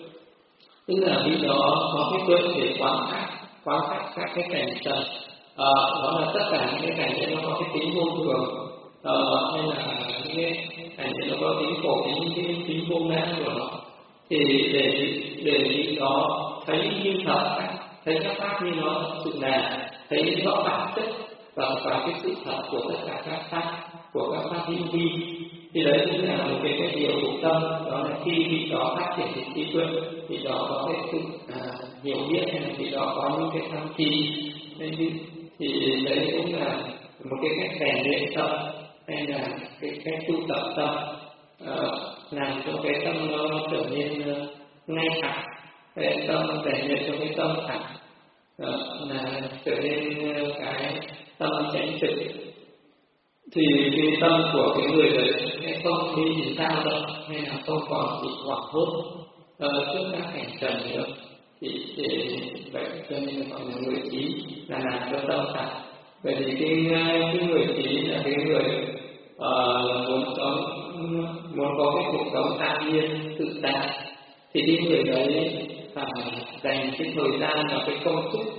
Tức là vị đó có cái tuệ để quan sát, quan sát các cái cảnh trần. À, đó là tất cả những cái cảnh đấy nó có cái tính vô thường, à, hay là những cái cảnh đấy nó có tính khổ, tính tính, tính vô ngã của nó. Thì để để vị đó thấy như thật, thấy các pháp như nó thật sự là, thấy rõ bản chất và và cái sự thật của tất cả các pháp, của các pháp hữu vi. Thì đấy cũng là một cái cái điều của tâm. Đó là khi vị đó phát triển cái trí tuệ, vị đó có cái sự à, hiểu biết, hay là vị đó có những cái tham thi, thì, thì đấy cũng là một cái cách rèn luyện tâm, hay là cái cách tu tập tâm, à, làm cho cái tâm nó trở nên ngay thẳng, cái tâm rèn luyện cho cái tâm thẳng, à, là trở nên cái tâm chánh trực. Thì cái tâm của cái người đấy sẽ không bị dao động, hay là không còn bị hoảng hốt uh, trước các cảnh trần nữa. Thì, thì vậy cho nên gọi là người trí, là làm cho tâm thẳng. Vậy thì cái, cái người trí là cái người uh, muốn sống, muốn có cái cuộc sống an nhiên tự tại, thì cái người đấy phải dành cái thời gian và cái công sức,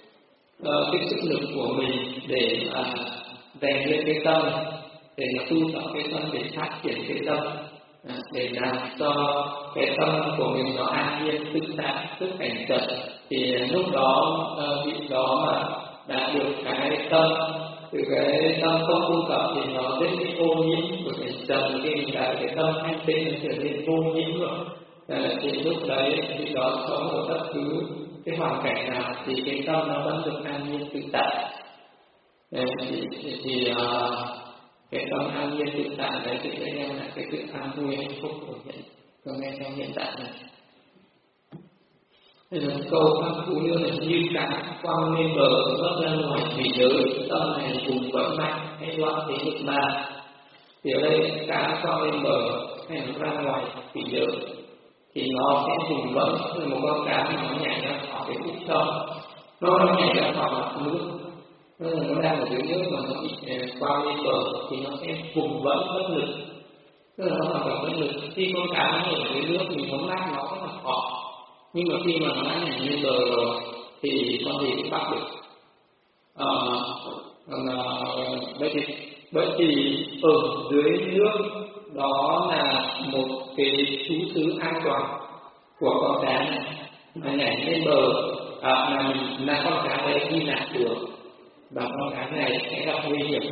uh, cái sức lực của mình để uh, rèn luyện cái tâm, để mà tu tập cái tâm, để phát triển cái tâm, à, để làm cho cái tâm của mình nó an nhiên tự tại trước cảnh trần. Thì lúc đó uh, vị đó mà đã được cái tâm, từ cái tâm không tu tập thì nó rất cái ô nhiễm của cảnh trần. Khi mình đã cái tâm thanh tịnh nó trở nên vô nhiễm rồi, à, thì lúc đấy vị đó sống ở bất cứ cái hoàn cảnh nào thì cái tâm nó vẫn được an nhiên tự tại. Thì, thì, thì uh, cái tâm an nhiên tự tại đấy thì sẽ đem lại cái sự an vui hạnh phúc của hiện của ngay trong hiện tại này. Đây là câu pháp cú nữa là như cá quăng lên bờ vớt ra ngoài thủy giới, tâm này cùng vẫn mạnh hay loạn thế lực ba. Thì ở đây cá quăng lên bờ hay nó ra ngoài thủy giới thì nó sẽ cùng vẫn là một con cá mà nó nhảy ra khỏi cái khúc sông, nó nhảy ra khỏi mặt nước. Nó đang ở dưới nước mà nó bị qua lên bờ thì nó sẽ vùng vẫn bất lực, tức là nó hoàn toàn bất lực. Khi con cá nó ở dưới nước mình muốn bắt nó rất là khó, nhưng mà khi mà nó đã nhảy lên bờ rồi thì con gì cũng bắt được. À, bởi vì bởi vì ở dưới nước đó là một cái trú xứ an toàn của con cá này, mà nhảy lên bờ à, mà mình là con cá đấy đi lạc được, và con cá này sẽ gặp nguy hiểm.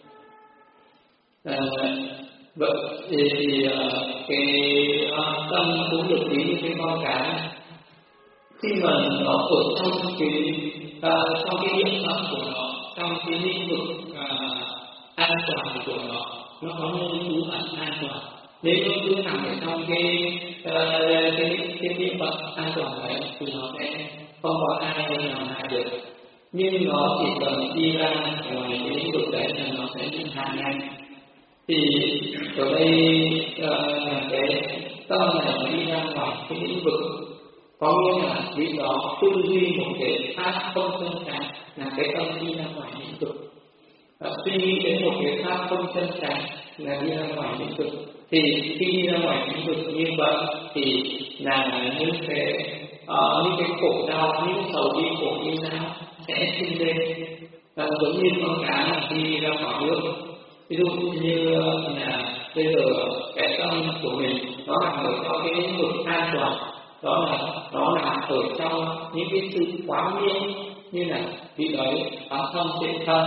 À, vậy thì, thì uh, cái uh, tâm cũng được ví như cái con cá này. Khi mà nó ở trong cái uh, trong cái địa phận của nó, trong cái lĩnh vực uh, an toàn của nó, nó có nơi trú ẩn an toàn. Nếu nó cứ nằm ở trong cái uh, cái cái địa phận an toàn đấy thì nó sẽ không có ai nào hại được. Nhưng nó chỉ cần đi ra ngoài cái lĩnh vực đấy là nó sẽ bị hại ngay. Thì ở đây uh, cái tâm này nó đi ra ngoài cái lĩnh vực, có nghĩa là vị đó tư duy một cái pháp không chân chánh, là cái tâm đi ra ngoài lĩnh vực. Và suy nghĩ đến một cái pháp không chân chánh là đi ra ngoài lĩnh vực. Thì khi đi ra ngoài lĩnh vực như vậy thì là những cái uh, những cái khổ đau, những sầu bi khổ như nào sẽ sinh lên. Và giống như con cá đi ra khỏi nước, ví dụ như là bây giờ cái tâm của mình nó nằm ở trong cái lĩnh vực an toàn, đó là nó nằm ở trong những cái sự quán nhiên, như là vị đấy quán thân trên thân,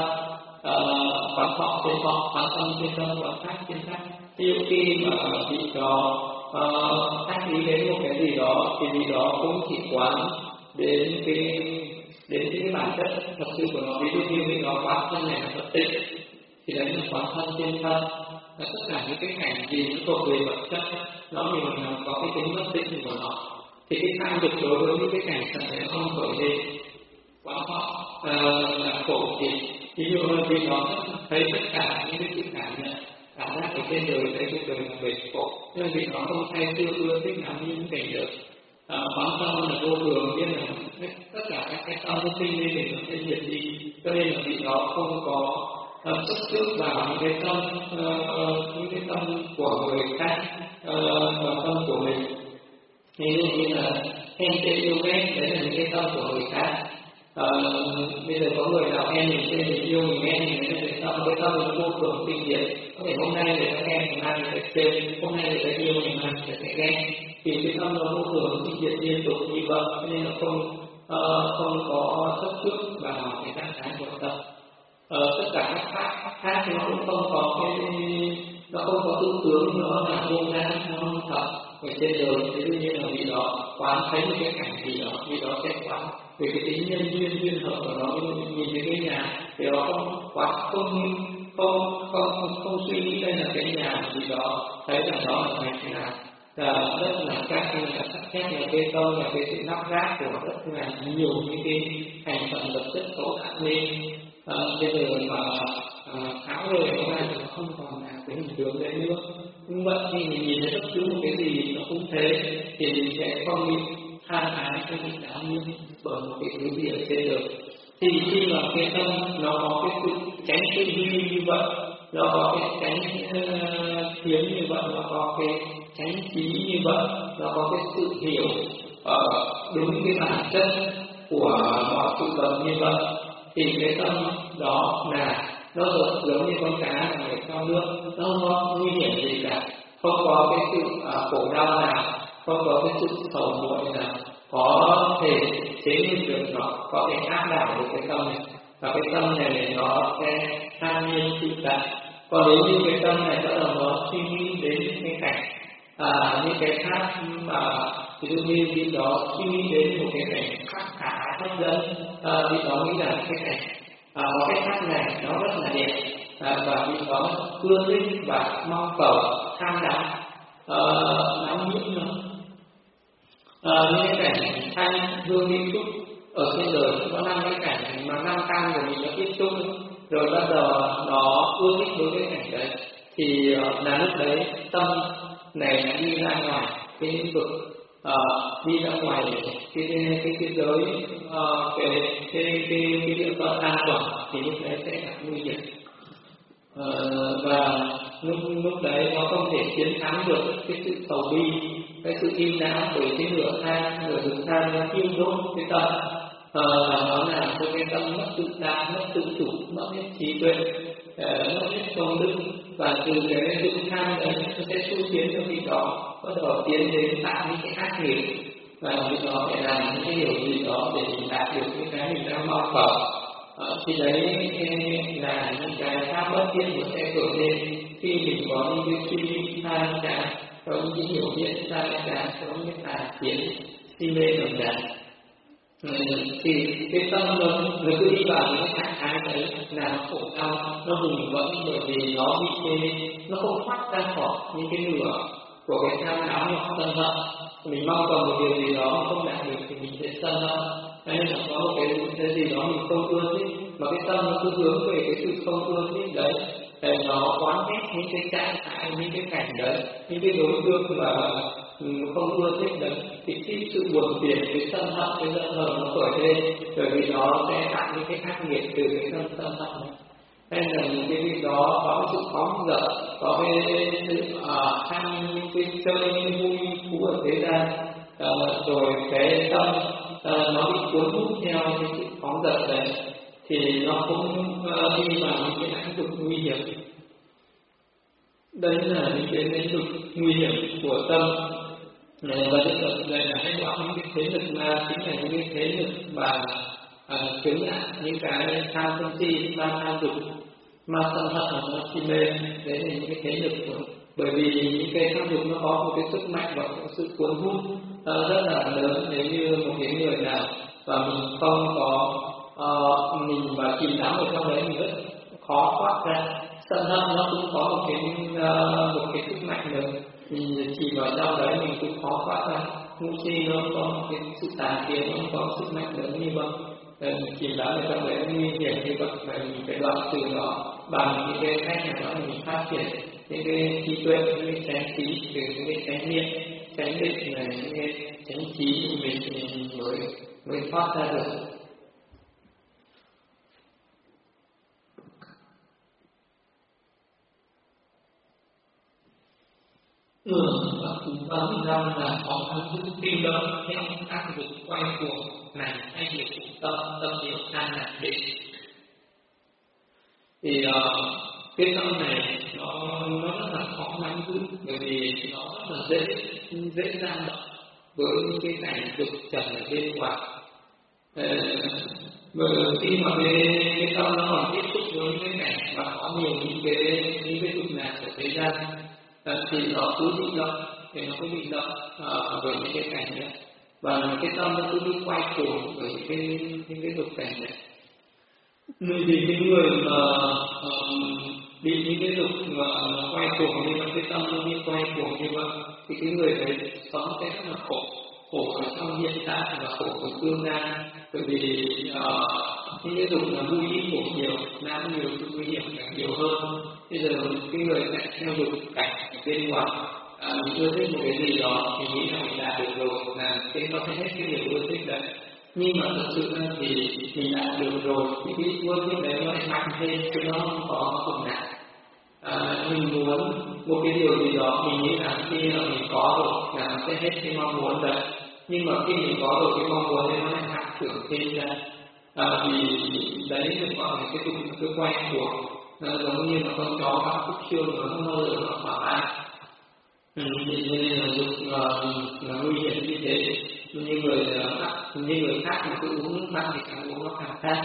uh, quán thọ trên thọ, quán tâm trên tâm, quán pháp trên pháp. Ví dụ khi mà vị đó uh, tác ý đến một cái gì đó thì vị đó cũng chỉ quán đến cái đến cái bản chất thật sự của nó. Ví dụ như vị đó quán thân này là thật tịnh thì đấy là quán thân trên thân. Và tất cả những cái cảnh gì nó thuộc về vật chất, nó thì mình có cái tính bất định của nó, thì cái tham dục đối với những cái cảnh thật này không khởi lên. Quán thọ uh, là khổ thì ví dụ như vì nó thấy tất cả những cái sự cảm nhận cảm giác ở trên đời, thấy cuộc đời là bể khổ, nhưng vì nó không thay xưa ưa thích làm những cảnh đời. Quán tâm là vô thường, biết là tất cả các cái tâm sinh lên thì nó sẽ diệt đi, cho nên là vị đó không có uh, chấp trước vào những cái tâm uh, những cái tâm của người khác uh, và tâm của mình. Ví dụ như là em sẽ yêu ghét, đấy là những cái tâm của người khác. Uh, bây giờ có người nào em mình trên mình yêu mình nghe mình đấy là cái tâm, cái tâm là vô thường tinh diệt. Có thể hôm nay người ta em, ngày mai người ta chơi, hôm nay người ta yêu, ngày mai người ta sẽ ghét. Thì cái tâm nó vô thường tinh diệt liên tục như vậy, cho nên nó không uh, không có chấp trước vào cái trạng thái của tâm. Uh, tất cả các pháp khác nó cũng không có cái, nó không có tư tướng, nó là vô ngã, nó không thật ở trên đời. Ví dụ như là vị đó quán thấy một cái cảnh gì đó, vị đó sẽ quán về cái tính nhân duyên duyên hợp của nó. Ví dụ nhìn thấy cái nhà thì đó không quán, không không không không suy nghĩ đây là cái nhà gì đó, thấy là đó là thành nào. Là rất là các cái là sắc thép, là bê tông, là cái sự lắp ráp của rất là nhiều những cái thành phần vật chất cấu tạo nên. À, bây giờ mà à, tháo rời nó ra thì nó không còn là cái hình tướng đấy nữa. Nhưng vậy khi mình nhìn thấy bất cứ một cái gì nó cũng thế thì mình sẽ không bị than ái, không bị đảo nhiên bởi một cái thứ gì ở trên đời. Thì khi mà cái tâm nó có cái sự tránh tư duy như vậy, nó có cái tránh uh, kiến như vậy, nó có cái tránh trí như vậy, nó có cái sự hiểu uh, đúng cái bản chất của mọi sự vật như vậy, thì cái tâm đó là nó giống như con cá nằm ở trong nước, nó không có nguy hiểm gì cả, không có cái sự uh, khổ đau nào, không có cái sự sầu muộn nào có thể chế ngự được nó, có thể áp đảo được cái tâm này. Và cái tâm này nó sẽ an nhiên tự tại. Còn nếu như cái tâm này bắt đầu nó suy nghĩ đến những cái cảnh à, những cái khác mà ví dụ như vị đó suy nghĩ đến một cái cảnh khác khá hấp dẫn, à, vị đó nghĩ là cái cảnh à, có cái khác này nó rất là đẹp, à, và vị đó ưa thích và mong cầu tham đắm nắm nhiễm nữa. À, những cái cảnh thanh hương mỹ trúc ở trên đời có năm cái cảnh mà năm căn của mình nó tiếp xúc, rồi bắt đầu nó ưa thích đối với cảnh đấy, thì uh, là lúc đấy tâm này nó đi ra ngoài cái lĩnh vực, uh, đi ra ngoài cái cái cái thế giới, uh, cái cái cái cái địa phận an toàn, thì lúc đấy sẽ gặp nguy hiểm. Uh, và lúc lúc đấy nó không thể chiến thắng được cái sự sầu bi, cái sự im não, bởi cái lửa than lửa rừng than nó thiêu đốt cái tâm, uh, nó làm cho cái tâm mất tự tại, mất tự chủ, mất hết trí tuệ, uh, mất hết công đức, và từ cái tự than đấy nó sẽ xu tiến cho vị đó bắt đầu tiến đến tạo những cái ác nghiệp, và vị đó phải làm những cái điều gì đó để mình đạt được những cái mình đang mong cầu. Uh, thì đấy là những cái pháp bất thiện nó sẽ khởi lên khi mình có những cái suy nghĩ than chán, có những cái hiểu biết sai trái, có những cái tà kiến si mê đồng đàn. Ừ, thì cái tâm nó, nó cứ đi vào những cái trạng thái đấy là nó khổ đau, nó hùng vẫn, bởi vì nó bị cái, nó không thoát ra khỏi những cái lửa của cái tham ám hoặc sân hận. Mình mong cầu một điều gì đó mà không đạt được thì mình sẽ sân hận, nên là có một cái, cái gì đó mình không ưa thích, mà cái tâm nó cứ hướng về cái sự không ưa thích đấy, nó quán ghét những cái trạng thái, những cái cảnh đấy, những cái đối tượng mà không ưa thích đấy, thì cái sự buồn phiền, cái sân hận, cái giận hờn nó khởi lên, bởi vì nó sẽ tạo những cái ác nghiệp từ cái sân sân hận này. Hay là những cái việc đó có cái sự phóng dật, có cái sự uh, ham những cái chơi những vui thú ở thế gian, uh, rồi cái tâm uh, nó bị cuốn hút theo cái sự phóng dật đấy, thì nó cũng uh, đi vào những cái lĩnh vực nguy hiểm. Đấy là những cái lĩnh vực nguy hiểm của tâm. Và Đức Phật đây là hay gọi những cái thế lực ma chính là những cái thế lực mà uh, chứng lại những cái tham sân si, ma tham dục, ma sân hận và ma si mê. Đấy là những cái thế lực của, bởi vì những cái tham dục nó có một cái sức mạnh và một sự cuốn hút uh, rất là lớn. Nếu như một cái người nào và mình không có uh, mình và chìm đắm ở trong đấy, mình rất khó thoát ra. Sân hận nó cũng có một cái uh, một cái sức mạnh lớn, mình chỉ vào trong đấy mình cũng khó thoát ra. Ngũ chi nó có một cái sự tàn kiến, nó có sức mạnh lớn như vậy. Mình chìm đắm ở trong đấy nguy hiểm như vậy, và mình phải đoạn trừ nó bằng những cái cách nào đó mình phát triển những cái trí tuệ, những cái chánh trí, từ những cái chánh niệm, chánh định này, những cái chánh trí của mình thì mình mới mới thoát ra được. Thường và cụ ba mươi năm là có ăn giữ tim đỡ theo ác dục quay cuồng này hay điều cụ tâm tâm điều an lạc định. Thì uh, cái tâm này nó nó rất là khó nắm giữ, bởi vì nó rất là dễ dễ dàng động với những cái cảnh dục trần ở bên ngoài. Bởi khi mà cái, cái tâm nó còn tiếp xúc với những cái cảnh và có nhiều những cái những cái dục lạc ở thế gian, thì nó cứ bị động, thì nó cứ bị động uh, bởi những cái cảnh này, và cái tâm nó cứ đi quay cuồng bởi những cái những cái dục cảnh này. Nên thì cái người mà uh, bị những cái dục mà uh, quay cuồng như vậy, cái tâm nó bị quay cuồng như vậy, thì cái người đấy sống sẽ rất là khổ, khổ ở trong hiện tại và khổ ở tương lai. Bởi vì uh, những cái dục là vui ít khổ nhiều, nam nhiều sự nguy hiểm càng nhiều hơn. Bây giờ cái người chạy theo dục cảnh ở bên ngoài, à, mình ưa thích một cái gì đó, mình nghĩ là mình đạt được rồi, là cái nó sẽ hết cái điều ưa thích đấy. Nhưng mà thực sự thì mình đạt được rồi, thì cái ưa thích đấy nó lại mạnh thêm, chứ nó không có phần nào. À, mình muốn một cái điều gì đó, mình nghĩ là khi mà mình có rồi là nó sẽ hết cái mong muốn đấy. Nhưng mà khi mình có rồi cái mong muốn đấy nó lại hạ thưởng thêm ra. À, vì đấy được gọi là cái tục cái quay của nó giống như là con chó các khúc xương nó không bao giờ nó thỏa mãn. Ừ, nên là dục là, là nguy hiểm như thế. Như người như người khác mà cứ uống nước mặn thì càng uống nó càng khác.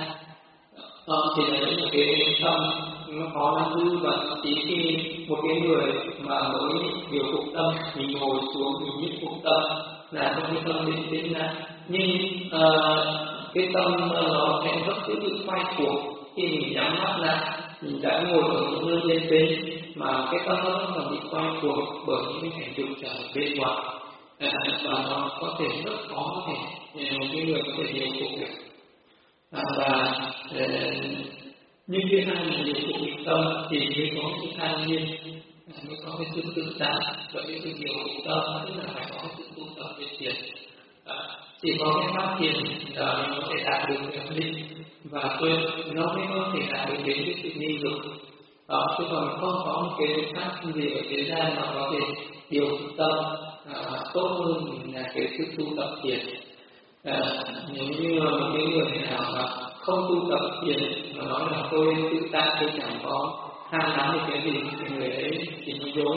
Ờ, thì là đấy là cái tâm nó khó nắm giữ, và chỉ khi một cái người mà mới điều phục tâm, mình ngồi xuống mình nhích phục tâm là trong cái tâm định tĩnh lại. Nhưng uh, cái tâm nó sẽ rất cứ tự quay cuồng. Khi mình nhắm mắt lại, mình đã ngồi ở một nơi yên tĩnh mà cái tâm nó vẫn còn bị quay cuồng bởi những cái cảnh dục trở bên ngoài, à, và nó có thể rất khó có thể một cái người có thể điều phục được. À, và uh, nhưng cái hai là điều phục định tâm thì mới có sự an nhiên, mới có cái sự tự tại, và cái sự điều phục tâm tức là phải có cái sự tu tập về thiền. À, chỉ có cái phát triển là mình có thể đạt được cái định và quên, nó mới có thể đạt được đến cái sự nghi dục. Đó, chứ còn không có một cái pháp gì ở thế gian mà có thể điều phục tâm à, tốt hơn là cái sự tu tập thiền. À, nếu như một cái người nào mà không tu tập thiền mà nói là tôi tự tại, tôi chẳng có ham nắm được cái gì, thì người ấy chỉ nói dối.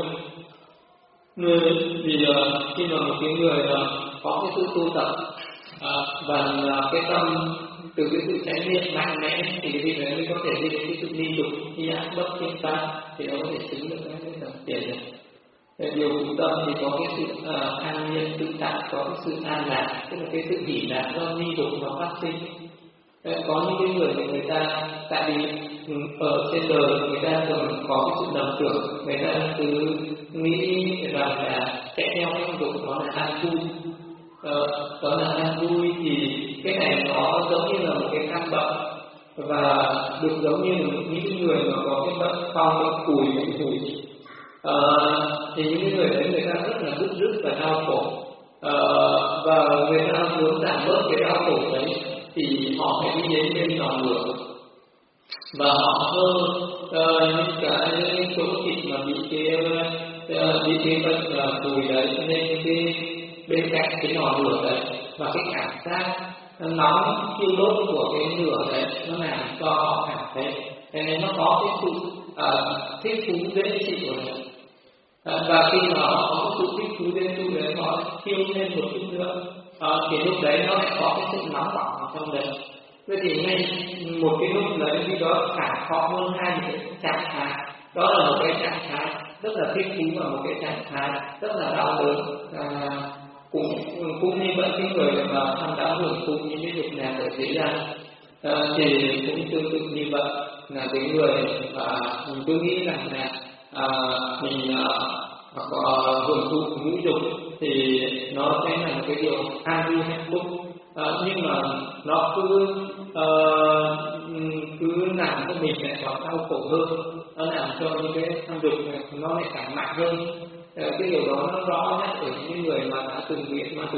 Người vì uh, khi mà một cái người uh, có cái sự tu tập uh, và uh, cái tâm từ cái sự chánh niệm mạnh mẽ, thì cái việc đấy mới có thể đi đến cái sự ly dục, khi ác bất thiên tâm, thì nó có thể chứng được cái cái tầm tiền này. Điều phục tâm thì có cái sự uh, an nhiên tự tại, có cái sự an lạc, tức là cái sự hỷ lạc do ly dục mà phát sinh. Có những cái người mà người ta tại vì ở trên đời người ta thường có cái sự lầm tưởng, người ta cứ nghĩ rằng là chạy theo cái dục đó là an vui, ờ, đó là an vui, thì cái này nó giống như là một cái căn bệnh, và được giống như là những người mà có cái bệnh phong, bệnh cùi, bệnh hủi, à, thì những người đấy người ta rất là bứt rứt và đau khổ, à, và người ta muốn giảm bớt cái đau khổ đấy thì họ phải đi đến bên lò lửa và họ hơ uh, những cái chỗ thịt mà bị cái uh, bị cái bệnh uh, cùi đấy lên cái bên cạnh cái lò lửa đấy, và cái cảm giác nóng thiêu đốt của cái lửa đấy nó làm cho họ cảm thấy cho nên nó có cái sự uh, thích thú dễ chịu của nó. À, và khi mà họ có sự thích thú dễ chịu đấy, họ thiêu lên một chút nữa, à, thì lúc đấy nó lại có cái sự nóng bỏng ở trong đấy. Thế thì ngay một cái lúc đấy khi đó cả họ hơn hai cái trạng thái, đó là một cái trạng thái rất là thích thú và một cái trạng thái rất là đau đớn. À, cũng cũng như vậy, cái người mà tham đắm hưởng thụ những cái dục lạc ở thế gian à, thì cũng tương tự như vậy, là cái người mà mình cứ nghĩ rằng là à, mình à, có hưởng thụ ngũ dục thì nó sẽ là một cái điều an vui hạnh phúc, à, nhưng mà nó cứ uh, cứ làm cho mình lại còn đau khổ hơn, nó làm cho những cái tham dục này nó lại càng mạnh hơn. À, cái điều đó nó rõ nhất ở những người mà đã từng nghiện ma túy.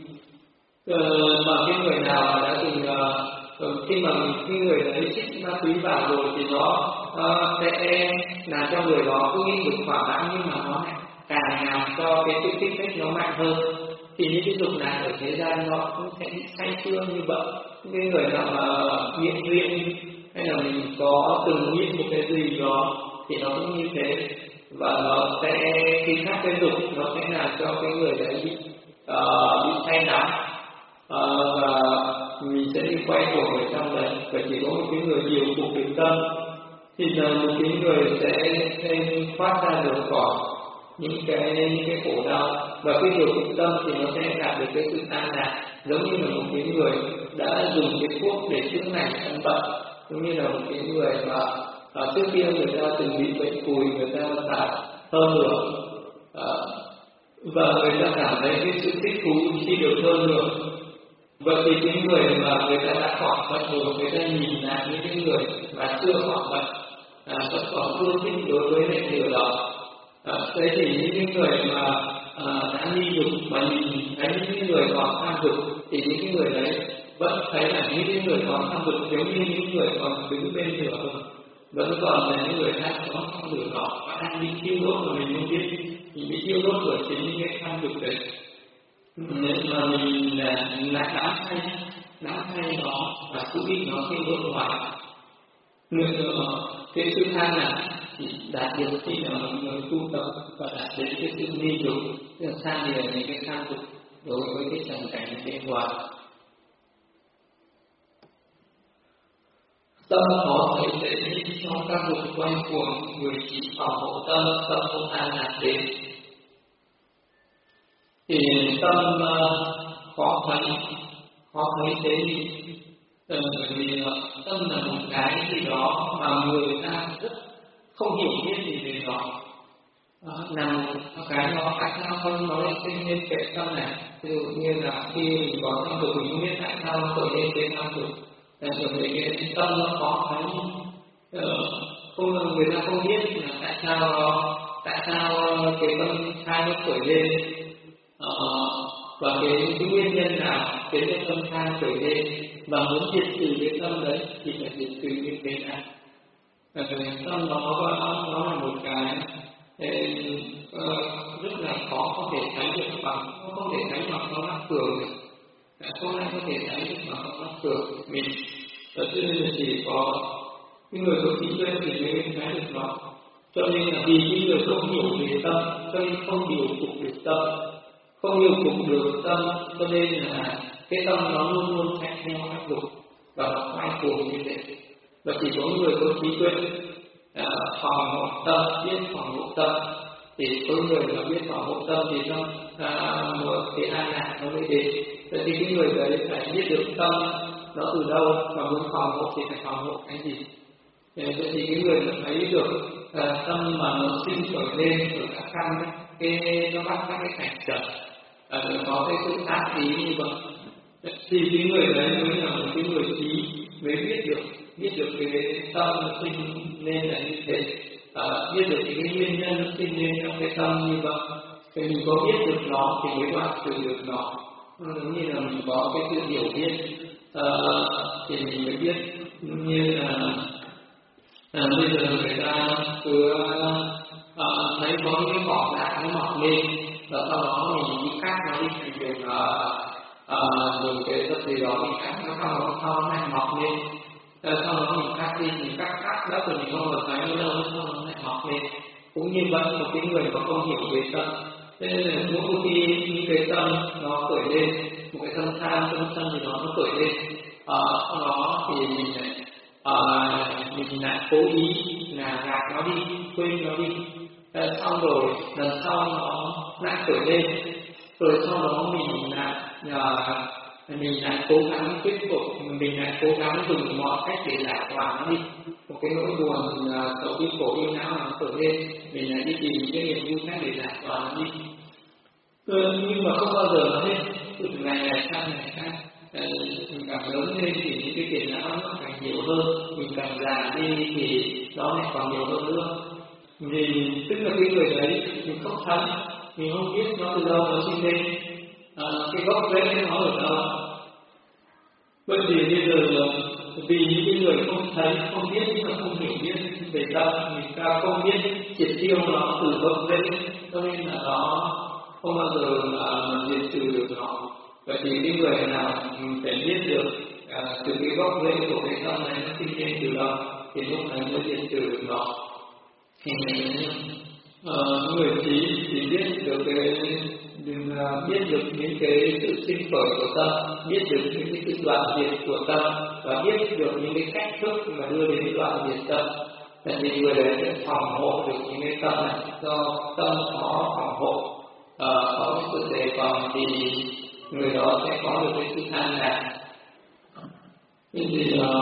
Uh, mà cái người nào mà đã từng uh, khi mà cái người đấy chích ma túy vào rồi thì nó uh, sẽ làm cho người đó cứ nghĩ được thỏa mãn, nhưng mà nó lại càng làm cho cái sự kích thích nó mạnh hơn. Thì những cái dục lạc ở thế gian nó cũng sẽ bị say sưa như vậy. Cái người nào mà nghiện rượu hay là mình có từng nghiện một cái gì đó thì nó cũng như thế, và nó sẽ khi khác cái dục nó sẽ làm cho cái người đấy bị uh, bị say đắm, uh, và mình sẽ đi quay cuồng ở trong đấy. Và chỉ có một cái người điều phục được tâm thì là một cái người sẽ thêm thoát ra được khỏi những cái những cái khổ đau, và cái điều phục tâm thì nó sẽ đạt được cái sự an lạc, giống như là một cái người đã dùng cái thuốc để chữa lành căn bệnh, giống như là một cái người mà à, trước kia người ta từng bị bệnh cùi, người ta phải hơn lửa, à, và người ta cảm thấy cái sự thích thú khi được hơn lửa. Vậy thì cái người mà người ta đã khỏi bệnh rồi, người ta nhìn lại những cái người mà chưa khỏi bệnh, à, vẫn còn ưa thích đối với lại lửa đó. À, thế thì những cái người mà à, đã ly dục mà nhìn thấy những cái người còn tham dục thì những cái người đấy vẫn thấy là những cái người còn tham dục giống như những người còn đứng bên lửa, vẫn còn là những người đang có trong lửa đó và đang bị thiêu đốt mà mình không biết, mình bị thiêu đốt bởi chính những cái tham dục đấy. Nếu mà mình là là đám say đám say đó và cứ bị nó thiêu đốt hoài nữa, cái sự than là thì đạt được khi là một người tu tập và đạt đến cái sự ly dục, tức là xa lìa những cái tham dục đối với cái trần cảnh bên ngoài. Tâm có thể để đi trong các dục quay cuồng, người chỉ phòng hộ tâm, tâm không an lạc đến. Thì tâm uh, khó thấy, khó thấy thế bởi vì uh, tâm là một cái gì đó mà người ta rất không hiểu biết gì về nó, à, nằm cái nó tại sao không nó lại sinh lên cái tâm này. Ví dụ như là khi mình có tham dục mình không biết tại sao nó khởi lên cái tham dục, tại vì cái tâm nó có cái uh, không, người ta không biết là tại sao tại sao cái tâm tham nó khởi lên, uh, và cái, cái nguyên nhân nào khiến cho tâm tham khởi lên, và muốn diệt trừ cái tâm đấy thì phải diệt trừ như thế nào. Và tâm nó, nó, nó là một cái uh, rất là khó có thể thấy được bằng, nó không thể thấy bằng con mắt thường, không ai có thể thấy được bằng con mắt thường mình. Và cho nên là chỉ có cái người có trí tuệ thì mới thấy được nó. Cho nên là vì cái người không hiểu về tâm, cho nên không điều phục được tâm, không điều phục được tâm, cho nên là cái tâm nó luôn luôn chạy theo áp lực và nó quay cuồng như thế. Và chỉ có người có trí tuệ à, phòng hộ tâm, biết phòng hộ tâm, thì có người mà biết phòng hộ tâm thì nó à, một cái an lạc nó mới đến. Vậy thì cái người đấy phải biết được tâm nó từ đâu và muốn phòng hộ thì phải phòng hộ cái gì. Vậy thì cái người mà thấy được à, tâm mà nó sinh khởi lên ở các căn, cái nó bắt các cái cảnh trở, à, có cái sự tác ý như vậy, thì cái người đấy mới là một cái người trí, mới biết được biết được cái tâm sinh nên là như thế, à, biết được những cái nguyên nhân sinh nên trong cái tâm như vậy, thì mình có biết được nó thì mới đoạn trừ được nó. Giống như là mình có cái sự hiểu biết à, thì mình mới biết, như là à, bây giờ người ta cứ à, thấy có những cái cỏ lạ nó mọc lên, và sau đó mình đi cắt nó đi thành việc à, dùng cái vật gì đó mình cắt nó, sau đó sau nó lại mọc lên, à, sau đó mình cắt đi, mình cắt cắt đó rồi mình không được cái nó đâu, sau đó nó lại mọc lên. Cũng như vậy, một cái người mà không hiểu về tâm, thế nên là mỗi khi những cái tâm nó khởi lên, một cái tâm tham, tâm sân thì nó nó khởi lên, à, sau đó thì mình lại à, mình lại cố ý là gạt nó đi, quên nó đi, à, xong rồi lần sau nó lại khởi lên, rồi sau đó mình lại à, mình lại cố gắng thuyết phục, mình lại cố gắng dùng mọi cách để giải tỏa nó đi. Một cái nỗi buồn sầu bi khổ yêu não nó khởi lên, mình lại đi tìm những cái niềm vui khác để giải tỏa nó đi. Ừ, nhưng mà không bao giờ nó hết, từ ngày này sang ngày khác, à, mình càng lớn lên thì những cái phiền não nó càng nhiều hơn, mình càng già đi thì nó lại còn nhiều hơn nữa. Vì tức là cái người đấy mình không thấy, mình không biết nó từ đâu nó sinh lên, à, cái gốc rễ nó ở đâu. Bởi vì bây giờ vì những cái người không thấy, không biết nhưng mà không hiểu biết về tâm, mình ta không biết triệt tiêu nó từ gốc rễ, cho nên là nó không bao giờ là diệt trừ được nó. Vậy thì cái người nào mình phải biết được à, từ cái gốc rễ của cái tâm này nó sinh lên từ đâu, thì lúc này mới diệt trừ được nó. Thì uh, người trí thì biết được cái uh, biết được những cái sự sinh khởi của tâm, biết được những cái sự đoạn diệt của tâm, và biết được những cái cách thức mà đưa đến đoạn diệt tâm. Tại vì người đấy sẽ phòng hộ được những cái tâm này, do tâm có phòng hộ, uh, có cái sự đề phòng thì người đó sẽ có được cái sự an lạc. Thế thì uh,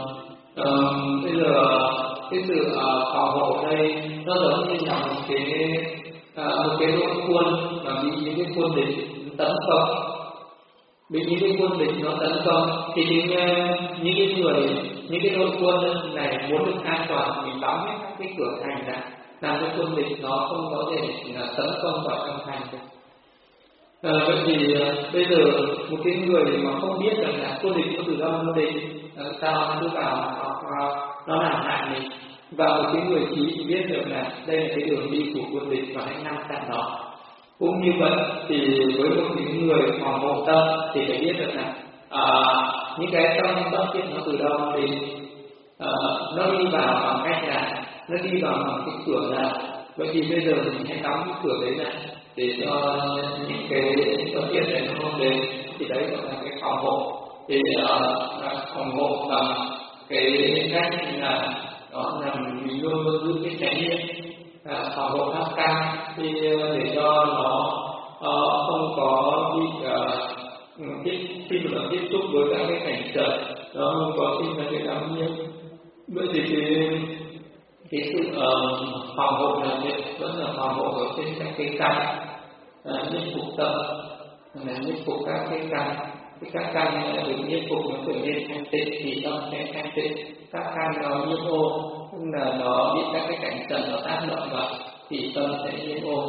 uh, bây giờ cái sự uh, phòng hộ ở đây nó giống như là một cái uh, một cái đội quân mà bị những cái quân địch tấn công, bị những cái quân địch nó tấn công thì những uh, những cái người những cái đội quân này muốn được an toàn, mình đóng hết các cái cửa thành ra, làm cho quân địch nó không có thể uh, tấn công vào trong thành được. À, vậy thì uh, bây giờ một cái người mà không biết rằng là quân địch nó từ đâu nó đến, uh, sao nó cứ vào nó, uh, nó làm hại mình, và một cái người trí biết được là đây là cái đường đi của quân địch và hãy ngăn chặn nó. Cũng như vậy thì với một cái người phòng hộ tâm thì phải biết được là à, những cái tâm bất thiện nó từ đâu nó đến, à, nó đi vào bằng cách là nó đi vào bằng cái cửa nào. Vậy thì bây giờ mình hãy đóng cái cửa đấy lại để cho những cái bất thiện này nó không đến, thì đấy gọi là cái phòng hộ. Thì uh, phòng hộ bằng cái cách là đó là mình luôn luôn giữ cái trách nhiệm à, phòng hộ pháp căn, thì để cho nó uh, không có bị uh, tiếp khi mà tiếp xúc với các cái cảnh trở nó không có sinh ra cái đám nhiễm. Bởi vì cái cái sự uh, phòng hộ là việc vẫn là phòng hộ ở trên các cái căn, uh, nhiếp phục tâm là nhiếp phục các cái căn. Cái các căn được nhiếp phục nó trở nên thanh tịnh thì tâm sẽ thanh tịnh. Các căn nó nhiễm ô, tức là nó bị các cái cảnh trần nó tác động vào thì tâm sẽ nhiễm ô.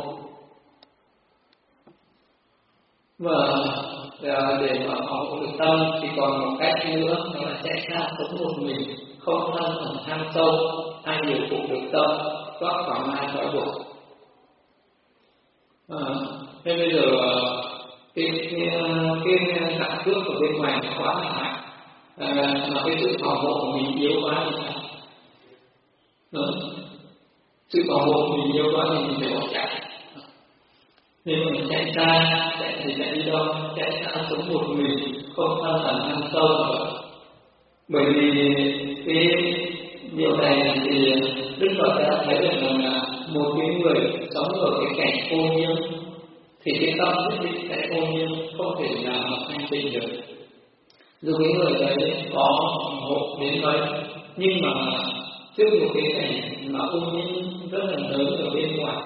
Và để mà phòng hộ được tâm thì còn một cách nữa, đó là sẽ ra sống một mình, không thân thần tham sâu, ai điều phục được tâm, thoát khỏi ma trói buộc. À, thế bây giờ cái cái cái dạng cước ở bên ngoài nó quá là mạnh, à, mà cái sự phòng hộ của mình yếu quá thì sao? Đó. Sự phòng hộ của mình yếu quá thì mình phải bỏ chạy. Nên mình chạy xa, chạy thì chạy đi đâu? Chạy xa sống một mình, không thân thần tham sâu nữa. Bởi vì cái điều này thì Đức Phật đã thấy được rằng là một cái người sống ở cái cảnh ô nhiễm thì cái tâm nhất định sẽ ô nhiễm, không thể nào mà thanh tịnh được. Dù cái người đấy có hộ đến mấy, nhưng mà trước một cái cảnh mà ô nhiễm rất là lớn ở bên ngoài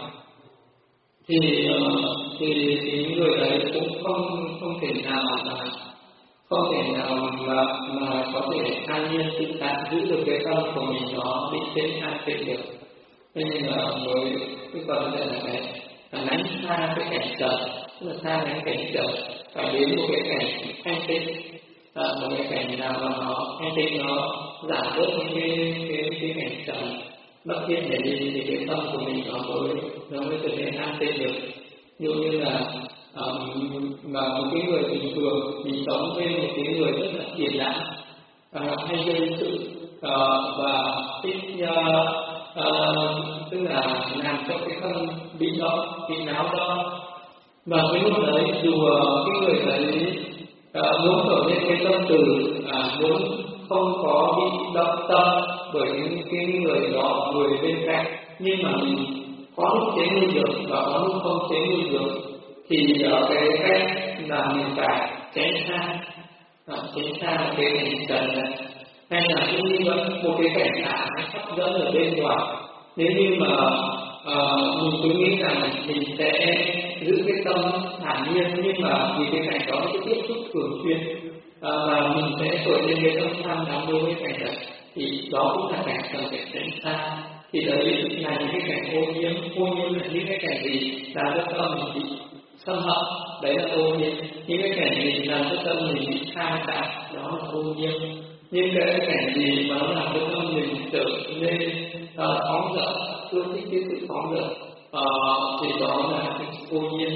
thì thì, thì người đấy cũng không không thể nào mà không thể nào mà, mà có thể an nhiên tự tại giữ được cái tâm của mình nó định tĩnh an tịnh được. Thế nên là mới cái phần này là cái là lánh xa cái cảnh trần, tức là xa lánh cảnh trần, phải đến một cái cảnh thanh tịnh, à, một cái cảnh nào mà nó thanh tịnh, nó giảm bớt những cái cái cái cảnh trần bất thiện để đi, thì cái tâm của mình nó mới nó mới trở nên an tịnh được. Như như là um, mà một cái người bình thường mình sống với một cái người rất là thiện lãng, uh, hay gây sự uh, và thích uh, uh, tức là làm cho cái tâm bị động, bị náo động, và cái lúc đấy dù uh, cái người đấy uh, muốn khởi lên cái tâm từ uh, muốn không có bị động tâm bởi những cái người đó, người bên cạnh, nhưng mà mình có lúc chế ngự được và có lúc không chế ngự được, thì ở cái cách là mình phải tránh xa, tránh xa cái cảnh trần này, hay là cũng như vậy một cái cảnh ảo hấp dẫn ở bên ngoài. Nếu như mà uh, mình cứ nghĩ rằng mình sẽ giữ cái tâm thản nhiên, nhưng mà vì cái cảnh đó nó tiếp xúc thường xuyên uh, và mình sẽ khởi lên cái tâm tham đắm đối với cảnh đấy, thì đó cũng là cảnh cần phải tránh xa. Thì đấy là những cái cảnh ô nhiễm. Ô nhiễm là những cái cảnh gì làm cho tâm mình bị xâm hận, đấy là ô nhiễm. Những cái cảnh gì làm cho tâm mình bị tham cảm, đó là ô nhiễm. Nhưng cái cảnh gì mà nó làm cho tâm mình trở nên uh, phóng dật, ưa thích cái sự phóng dật, uh, thì đó là cái ô nhiễm.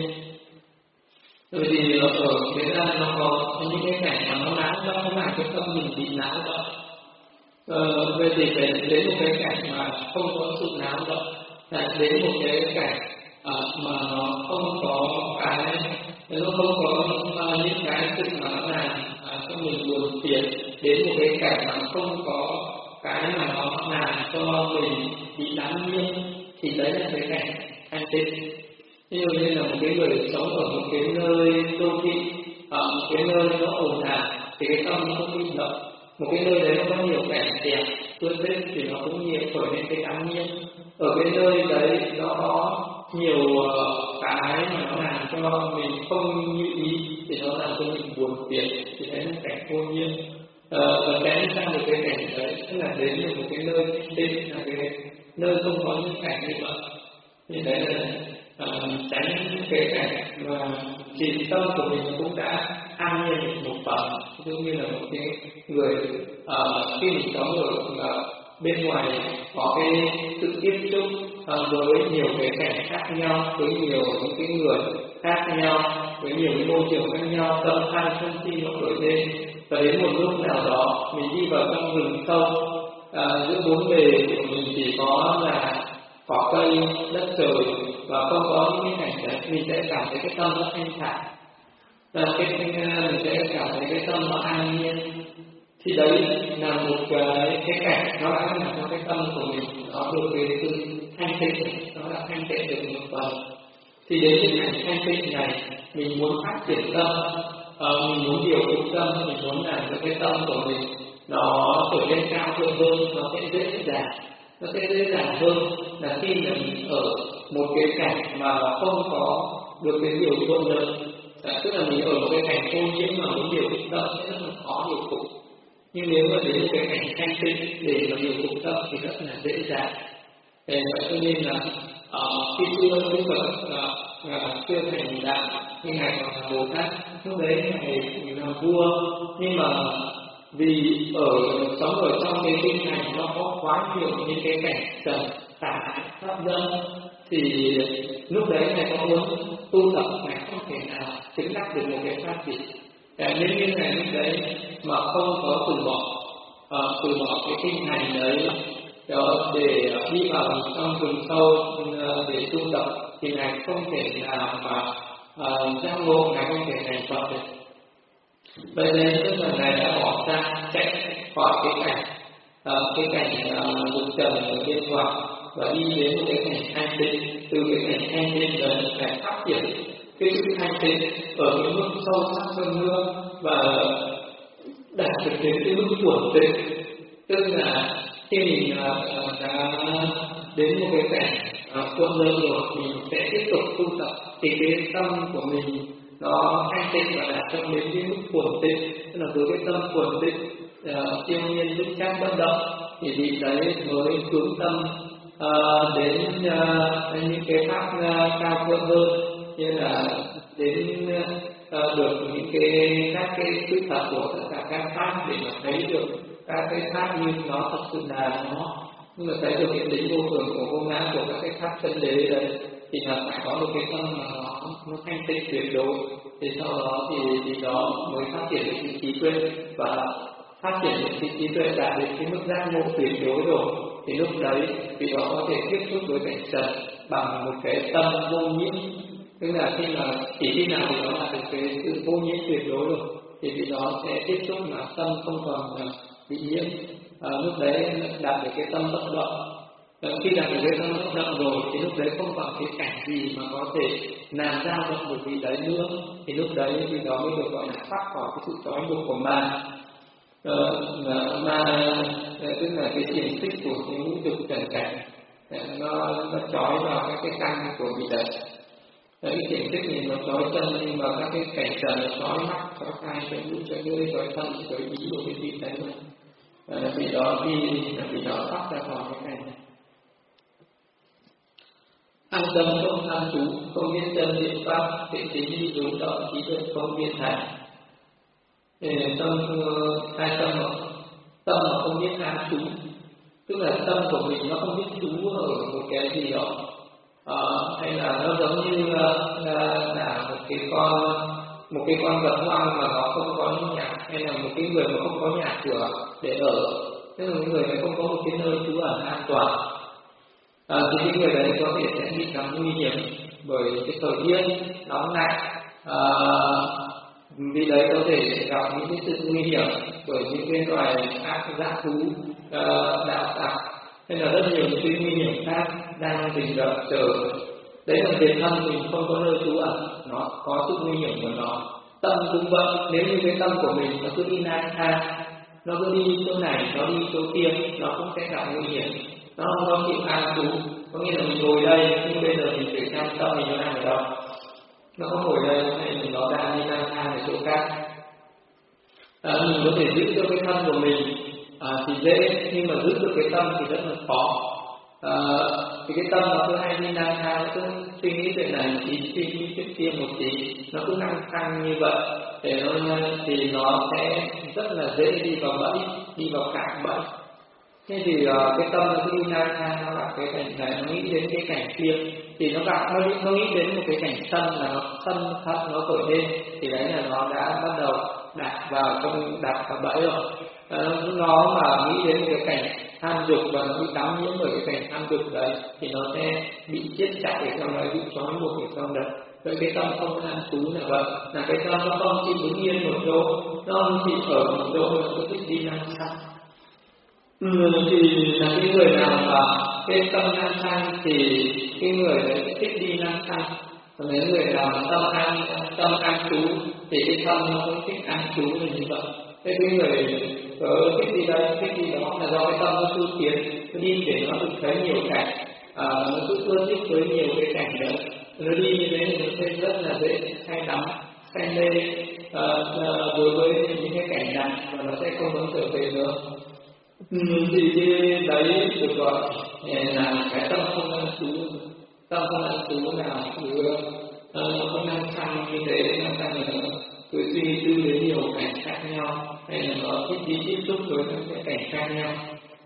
Bởi vì ở thế gian nó có những cái cảnh mà nó náo động, nó làm cho tâm mình bị náo động. Ờ, về thì phải đến một cái cảnh mà không có sự náo động, là đến một cái cảnh à, mà nó không có cái, nó không có uh, những cái sự mà nó làm à, cho mình buồn phiền, đến một cái cảnh mà không có cái mà nó làm cho mình bị đáng nhiên, thì đấy là cái cảnh thanh tịnh. Ví dụ như là một cái người sống ở một cái nơi đô thị, ở một cái nơi nó ồn ào, thì cái tâm nó không bị động. Một cái nơi đấy nó có nhiều cảnh đẹp tươi thích thì nó cũng nhiều khởi lên cái đáng nhiên. Ở cái nơi đấy nó có nhiều uh, cái mà nó làm cho mình không như ý, thì nó làm cho mình buồn phiền, thì đấy là cảnh ô nhiễm. Uh, và tránh sang một cái cảnh đấy, tức là đến được một cái nơi tinh, là cái nơi không có những cảnh như vậy. Thì đấy là uh, tránh cái cảnh mà chỉ tâm của mình cũng đã an nhiên được một phần. Giống như là một cái người uh, khi mình sống ở uh, bên ngoài có cái sự tiếp xúc uh, với nhiều cái cảnh khác nhau, với nhiều những cái người khác nhau, với nhiều cái môi trường khác nhau, tâm tham sân si nó khởi lên, và đến một lúc nào đó mình đi vào trong rừng sâu, uh, giữa bốn bề của mình chỉ có là cỏ cây, đất trời và không có những cái cảnh đấy, mình sẽ cảm thấy cái tâm nó thanh thản, và cái mình sẽ cảm thấy cái tâm nó an nhiên. Thì đấy là một cái cái cảnh nó đã làm cho cái tâm của mình nó được cái sự thanh tịnh, nó đã thanh tịnh được một phần. Thì đến cái cảnh thanh tịnh này, mình muốn phát triển tâm, uh, mình muốn điều phục tâm, mình muốn làm cho cái tâm của mình nó trở nên cao thượng hơn, nó sẽ dễ dàng, nó sẽ dễ dàng hơn là khi mà mình ở một cái cảnh mà không có được cái điều thuận lợi. À, tức là mình ở một cái cảnh ô nhiễm mà muốn điều phục tâm sẽ rất là khó điều phục. Nhưng nếu mà đến một cái cảnh thanh tịnh để mà điều phục tâm thì rất là dễ dàng. Thế vậy cho nên là uh, khi xưa Đức Phật uh, uh, chưa thành đạo, nhưng ngài còn là Bồ Tát, lúc đấy ngài làm vua, nhưng mà vì ở sống ở trong cái kinh hành nó có quá nhiều những cái cảnh trần tà hấp dẫn, thì lúc đấy ngài có muốn tu tập, ngài không thể nào chứng đắc được một cái pháp gì. Nếu như ngài lúc đấy mà không có từ bỏ uh, từ bỏ cái kinh hành đấy đó để đi vào trong rừng sâu uh, để tu tập, thì ngài không thể nào mà uh, giác ngộ, ngài không thể thành Phật được. Vậy nên tức là ngài đã bỏ ra chạy khỏi cái cảnh uh, cái cảnh dục uh, trần ở bên ngoài và đi đến một cái cảnh thanh tịnh. Từ cái cảnh thanh tịnh là ngài phát triển cái sự thanh tịnh ở cái mức sâu sắc hơn nữa và đạt được đến cái mức chuẩn tịnh. Tức là khi mình uh, đã đến một cái cảnh uh, thuận lợi rồi, mình sẽ tiếp tục tu tập, thì cái tâm của mình nó thanh tịnh và đạt trong đến cái mức thuần tịnh, tức là với cái tâm thuần tịnh uh, siêu nhiên vững chắc bất động, thì vị đấy mới hướng tâm uh, đến uh, những cái pháp uh, cao thượng hơn, như là đến uh, được những cái các cái sự thật của tất cả các pháp, để mà thấy được các cái pháp như nó thật sự là nó, nhưng mà thấy được cái tính vô thường của vô ngã của các cái pháp chân đế đấy, thì là phải có một cái tâm mà nó, nó thanh tịnh tuyệt đối, thì sau đó thì thì đó mới phát triển được cái trí tuệ, và phát triển được cái trí tuệ đạt đến cái mức giác ngộ tuyệt đối rồi, thì lúc đấy thì đó có thể tiếp xúc với cảnh trần bằng một cái tâm vô nhiễm, tức là khi mà chỉ khi nào thì nó là được cái sự vô nhiễm tuyệt đối rồi, thì vì đó sẽ tiếp xúc mà tâm không còn bị nhiễm. À, lúc đấy đạt được cái tâm bất động. À, khi đạt được cái tâm bất động rồi thì lúc đấy không còn cái cảnh gì mà có thể làm dao động được vị đấy nữa, thì lúc đấy thì đó mới được gọi là thoát khỏi cái sự trói buộc của ma. À, ma tức là cái xiềng xích của cái ngũ dục trần cảnh, nó nó trói vào các cái căn của vị đấy. Cái xiềng xích này nó trói chân, nhưng mà các cái cảnh trần nó trói mắt, trói tai, trói mũi, trói lưỡi, trói thân, trói ý của cái vị đấy rồi. Và vì đó đi là vì đó thoát ra khỏi cái cảnh này. An tâm không an trú, không biết chân điện pháp, thiện tính như rú động, trí tuệ không biên thành. Tâm hai tâm mà tâm mà không biết an trú, tức là tâm của mình nó không biết trú ở một cái gì đó, à, hay là nó giống như là, là, là một cái con một cái con vật hoang mà nó không có nhà, hay là một cái người mà không có nhà cửa để ở, tức là người này không có một cái nơi trú ẩn an toàn, à, thì cái người đấy có thể sẽ bị gặp nguy hiểm bởi cái thời tiết nóng lạnh, à, vì đấy có thể gặp những cái sự nguy hiểm bởi những cái loài ác dã thú, uh, đạo tặc, hay là rất nhiều những cái nguy hiểm khác đang rình rập chờ. Đấy là tiền thân mình không có nơi trú ẩn, nó có sự nguy hiểm của nó. Tâm cũng vậy, nếu như cái tâm của mình nó cứ đi lang thang, nó cứ đi chỗ này, nó đi chỗ kia, nó cũng sẽ gặp nguy hiểm. Nó không có chịu an trú, có nghĩa là mình ngồi đây, nhưng bây giờ mình phải xem tâm mình nó đang ở đâu. Nó có ngồi đây, hay là nó đang đi lang thang ở chỗ khác. À, mình có thể giữ cho cái thân của mình à, thì dễ, nhưng mà giữ được cái tâm thì rất là khó. À, thì cái tâm nó cứ hay đi lang thang, nó cứ suy nghĩ chuyện này một tí, suy nghĩ chuyện kia một tí, nó cứ lang thang như vậy, để nó thì nó sẽ rất là dễ đi vào bẫy, đi vào cạm bẫy. Thế thì uh, cái tâm nó cứ đi lang thang, nó gặp cái cảnh này, nó nghĩ đến cái cảnh kia, thì nó gặp nó, nó nghĩ đến một cái cảnh sân là nó sân thật nó khởi lên, thì đấy là nó đã bắt đầu đặt vào trong đặt vào bẫy rồi. À, nó mà nghĩ đến một cái cảnh tham dục và nó bị đắm nhiễm bởi cái cảnh tham dục đấy, thì nó sẽ bị chết chặt ở trong đấy, bị trói buộc ở trong đấy. Vậy cái tâm không an trú là vậy, là cái tâm nó không chỉ đứng yên một chỗ, nó không chỉ ở một chỗ, nó cứ thích đi lang thang. Ừ, thì là cái người nào mà cái tâm lang thang thì cái người đấy thích đi lang thang, còn nếu người nào mà tâm an tâm an trú thì cái tâm nó cũng thích an trú là như vậy. Thế cái người ở thích đi đây thích đi đó là do cái tâm nó tu tiến, nó đi để nó được thấy nhiều cảnh, à, nó cứ ưa thích với nhiều cái cảnh đấy, nó đi như thế thì nó sẽ rất là dễ say đắm say mê à, à, đối với những cái cảnh này, và nó sẽ không muốn trở về nữa. Ừ, thì cái đấy được gọi là cái tâm không an trú. Tâm không an trú là cứ uh, không lang thang như thế, lang thang là cứ suy tư đến nhiều cảnh khác nhau, hay là nó thích đi tiếp xúc với các cái cảnh khác nhau.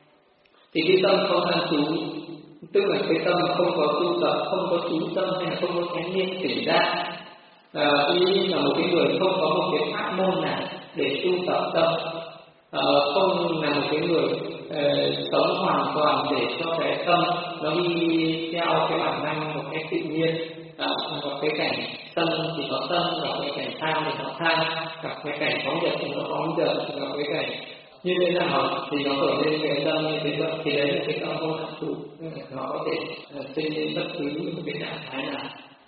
Thì cái tâm không an trú tức là cái tâm không có tu tập, không có chú tâm, hay là không có chánh niệm tỉnh giác. À, ý là một cái người không có một cái pháp môn nào để tu tập tâm, à, không là một cái người uh, sống hoàn toàn để cho cái tâm nó đi theo cái bản năng một cách tự nhiên. À, gặp cái cảnh sân thì có sân, gặp cái cảnh tham thì có tham, gặp cái cảnh phóng dật thì nó phóng dật, gặp cái cảnh như thế nào thì nó khởi lên cái tâm như thế vậy, thì đấy là cái tâm không an trú, nó có thể sinh lên bất cứ một cái trạng thái nào.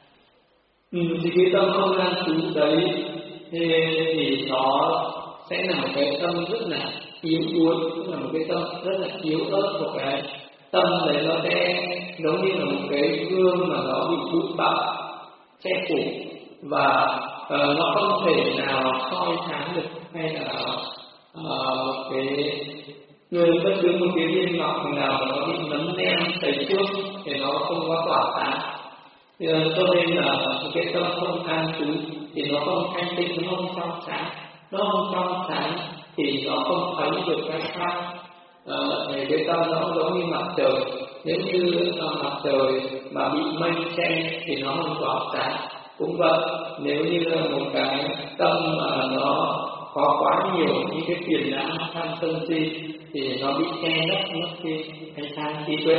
Ừ, thì cái tâm không an trú đấy thì, thì nó sẽ là một cái tâm rất là yếu đuối, tức là một cái tâm rất là yếu ớt của cái tâm đấy, nó sẽ giống như là một cái gương mà nó bị bụi bặm che phủ, và uh, nó không thể nào soi sáng được, hay là uh, cái người bất cứ một cái viên ngọc nào mà nó bị nấm nem tẩy trước thì nó không có tỏa sáng. Uh, cho nên là cái tâm không an trú thì nó không thanh tịnh, nó không trong sáng, nó không trong sáng thì nó không thấy được cái pháp. Uh, cái tâm nó giống như mặt trời, nếu như uh, mặt trời mà bị mây che thì nó không tỏa sáng. Cũng vậy, nếu như là một cái tâm mà nó có quá nhiều những cái phiền não tham sân si thì nó bị che lấp mất cái cái tham trí tuệ.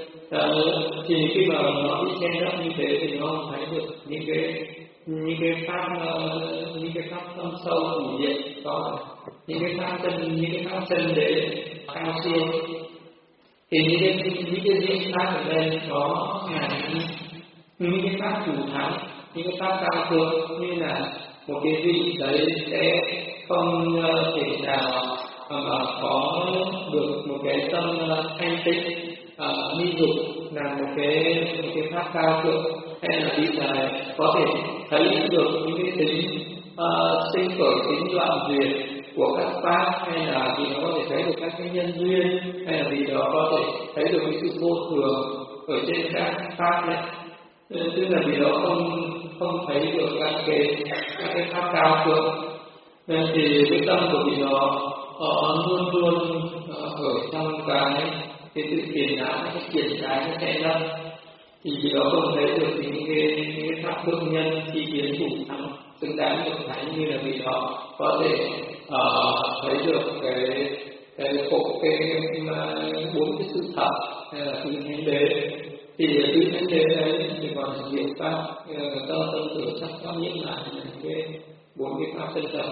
Thì khi mà nó bị che lấp như thế thì nó không thấy được những cái những cái pháp những cái pháp tâm sâu hữu diệu, có những cái pháp chân những cái pháp chân để cao siêu. Thì những cái những cái diễn pháp ở đây đó là những cái pháp chủ thắng, những cái pháp cao thượng, như là một cái vị đấy sẽ không thể nào mà có được một cái tâm thanh tịnh ni dục là một cái một cái pháp cao thượng, hay là vị này có thể thấy được những cái tính uh, sinh khởi, tính đoạn diệt của các pháp, hay là vì nó có thể thấy được các cái nhân duyên, hay là vì đó có thể thấy được cái sự vô thường ở trên các pháp này. Tức là vì đó không không thấy được các cái các cái pháp cao thượng, nên thì cái tâm của vị đó họ luôn luôn ở trong cái cái sự phiền não, cái triển cái cái chạy lâm, thì vì đó không thấy được những cái những cái pháp thượng nhân chi kiến thủ thắng xứng đáng được thánh, như là vị đó có thể uh, thấy được cái cái khổ cái bốn cái sự thật, hay là sự thánh đế. Thì tự thánh đế đấy thì còn là diệu pháp, tâm tâm tử sắc pháp nhiễm lại cái bốn cái pháp chân thật.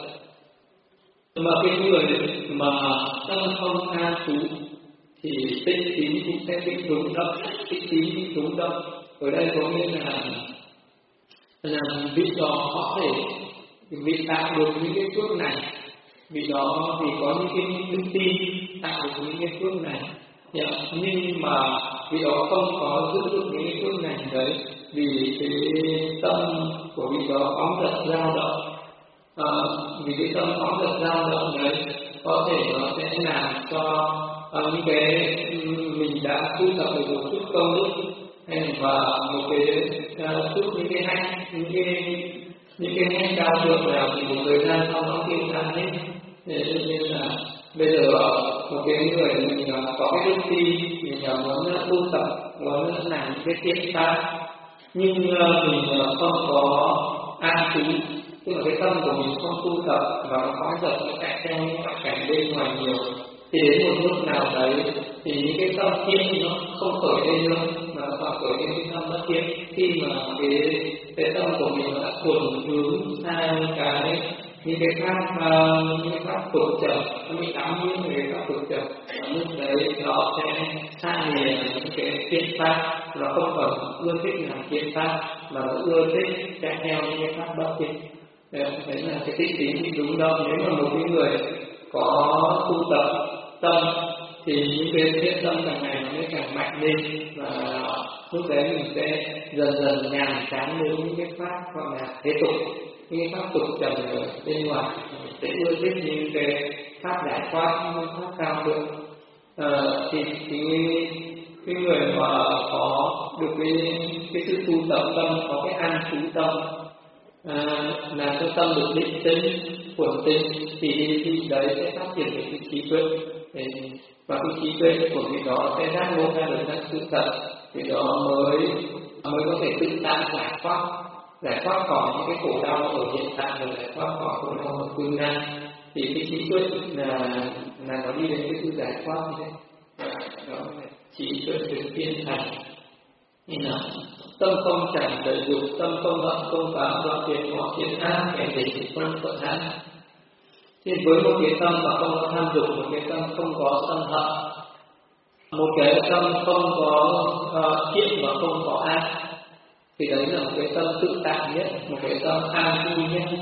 Mà cái người mà tâm không an trú thì tinh tín cũng sẽ bị rung động, tinh tín bị rung động. Ở đây có nghĩa là là vị đó có thể vị tạo được những cái phước này, vì đó vì có những cái đức tin tạo được những cái phước này. Yeah, nhưng mà vì đó không có giữ được những cái phước này đấy, vì cái tâm của vị đó phóng dật dao động, à, vì cái tâm phóng dật dao động đấy có thể nó sẽ làm cho à, những cái mình đã tu tập được một chút công đức, hay và một cái uh, chút những cái hạnh, những cái những cái hạnh cao thượng nào thì một thời gian sau nó tiêu tan hết. Nên là bây giờ một cái người mình có cái đức tin, mình muốn tu tập, muốn làm cái thiện pháp, nhưng mình không có an trú, tức là cái tâm của mình không tu tập và nó có giật nó chạy theo những ngoại cảnh bên ngoài nhiều, thì đến một lúc nào đấy thì những cái tâm thiện nó không khởi lên nữa, mà nó còn khởi lên cái tâm bất thiện, khi mà cái cái tâm của mình nó đã thuần hướng sang cái những cái pháp uh, những cái pháp tục trần, nó bị ám nhiễm về cái pháp tục trần, lúc đấy nó sẽ xa lìa những cái thiện pháp, nó không còn ưa thích làm thiện pháp mà nó ưa thích chạy theo những cái pháp bất thiện. Đấy là cái tích tín thì đúng đâu. Nếu mà một cái người có tu tập tâm thì những cái thiện tâm càng ngày nó mới càng mạnh lên, và lúc đấy mình sẽ dần dần nhàm chán với những cái pháp gọi là thế tục, những cái pháp tục trần ở bên ngoài, sẽ ưa thích những cái pháp giải thoát, những pháp cao thượng. À, thì thì cái người mà có được cái cái sự tu tập tâm, có cái an trú tâm, à, làm cho tâm được định tĩnh, quẩn tĩnh, thì cái đấy sẽ phát triển được cái trí tuệ, và cái trí tuệ của vị đó sẽ giác ngộ ra được các sự thật, thì đó mới mới có thể tự tại giải thoát, giải thoát khỏi những cái khổ đau ở hiện tại, rồi giải thoát khỏi khổ đau ở tương lai. Thì cái trí tuệ là là nó đi đến cái sự giải thoát như thế. Đó là trí tuệ được tiên thành. Nên là tâm không chẳng lợi dụng, tâm không hận không phạm, đoạn tuyệt mọi thiện ác, kẻ để chỉ quân phận ác. Thì với một cái tâm mà không có tham dục, một cái tâm không có sân hận, một cái tâm không có uh, thiện và không có ác, thì đấy là một cái tâm tự tại nhất, một cái tâm an vui nhất.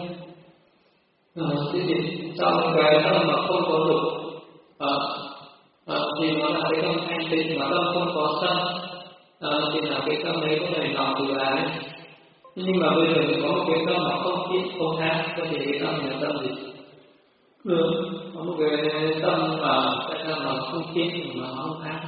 Uh, thì trong cái tâm mà không có dục, uh, uh, thì nó là cái tâm thanh tịnh, mà tâm không có sân, uh, thì là cái tâm đấy có thể lòng từ ái. Nhưng mà bây giờ mình có một cái tâm mà không thiện không tham, vậy thì cái tâm là tâm gì? Ừ. Có một cái tâm mà tại sao mà không thiện mà không tham?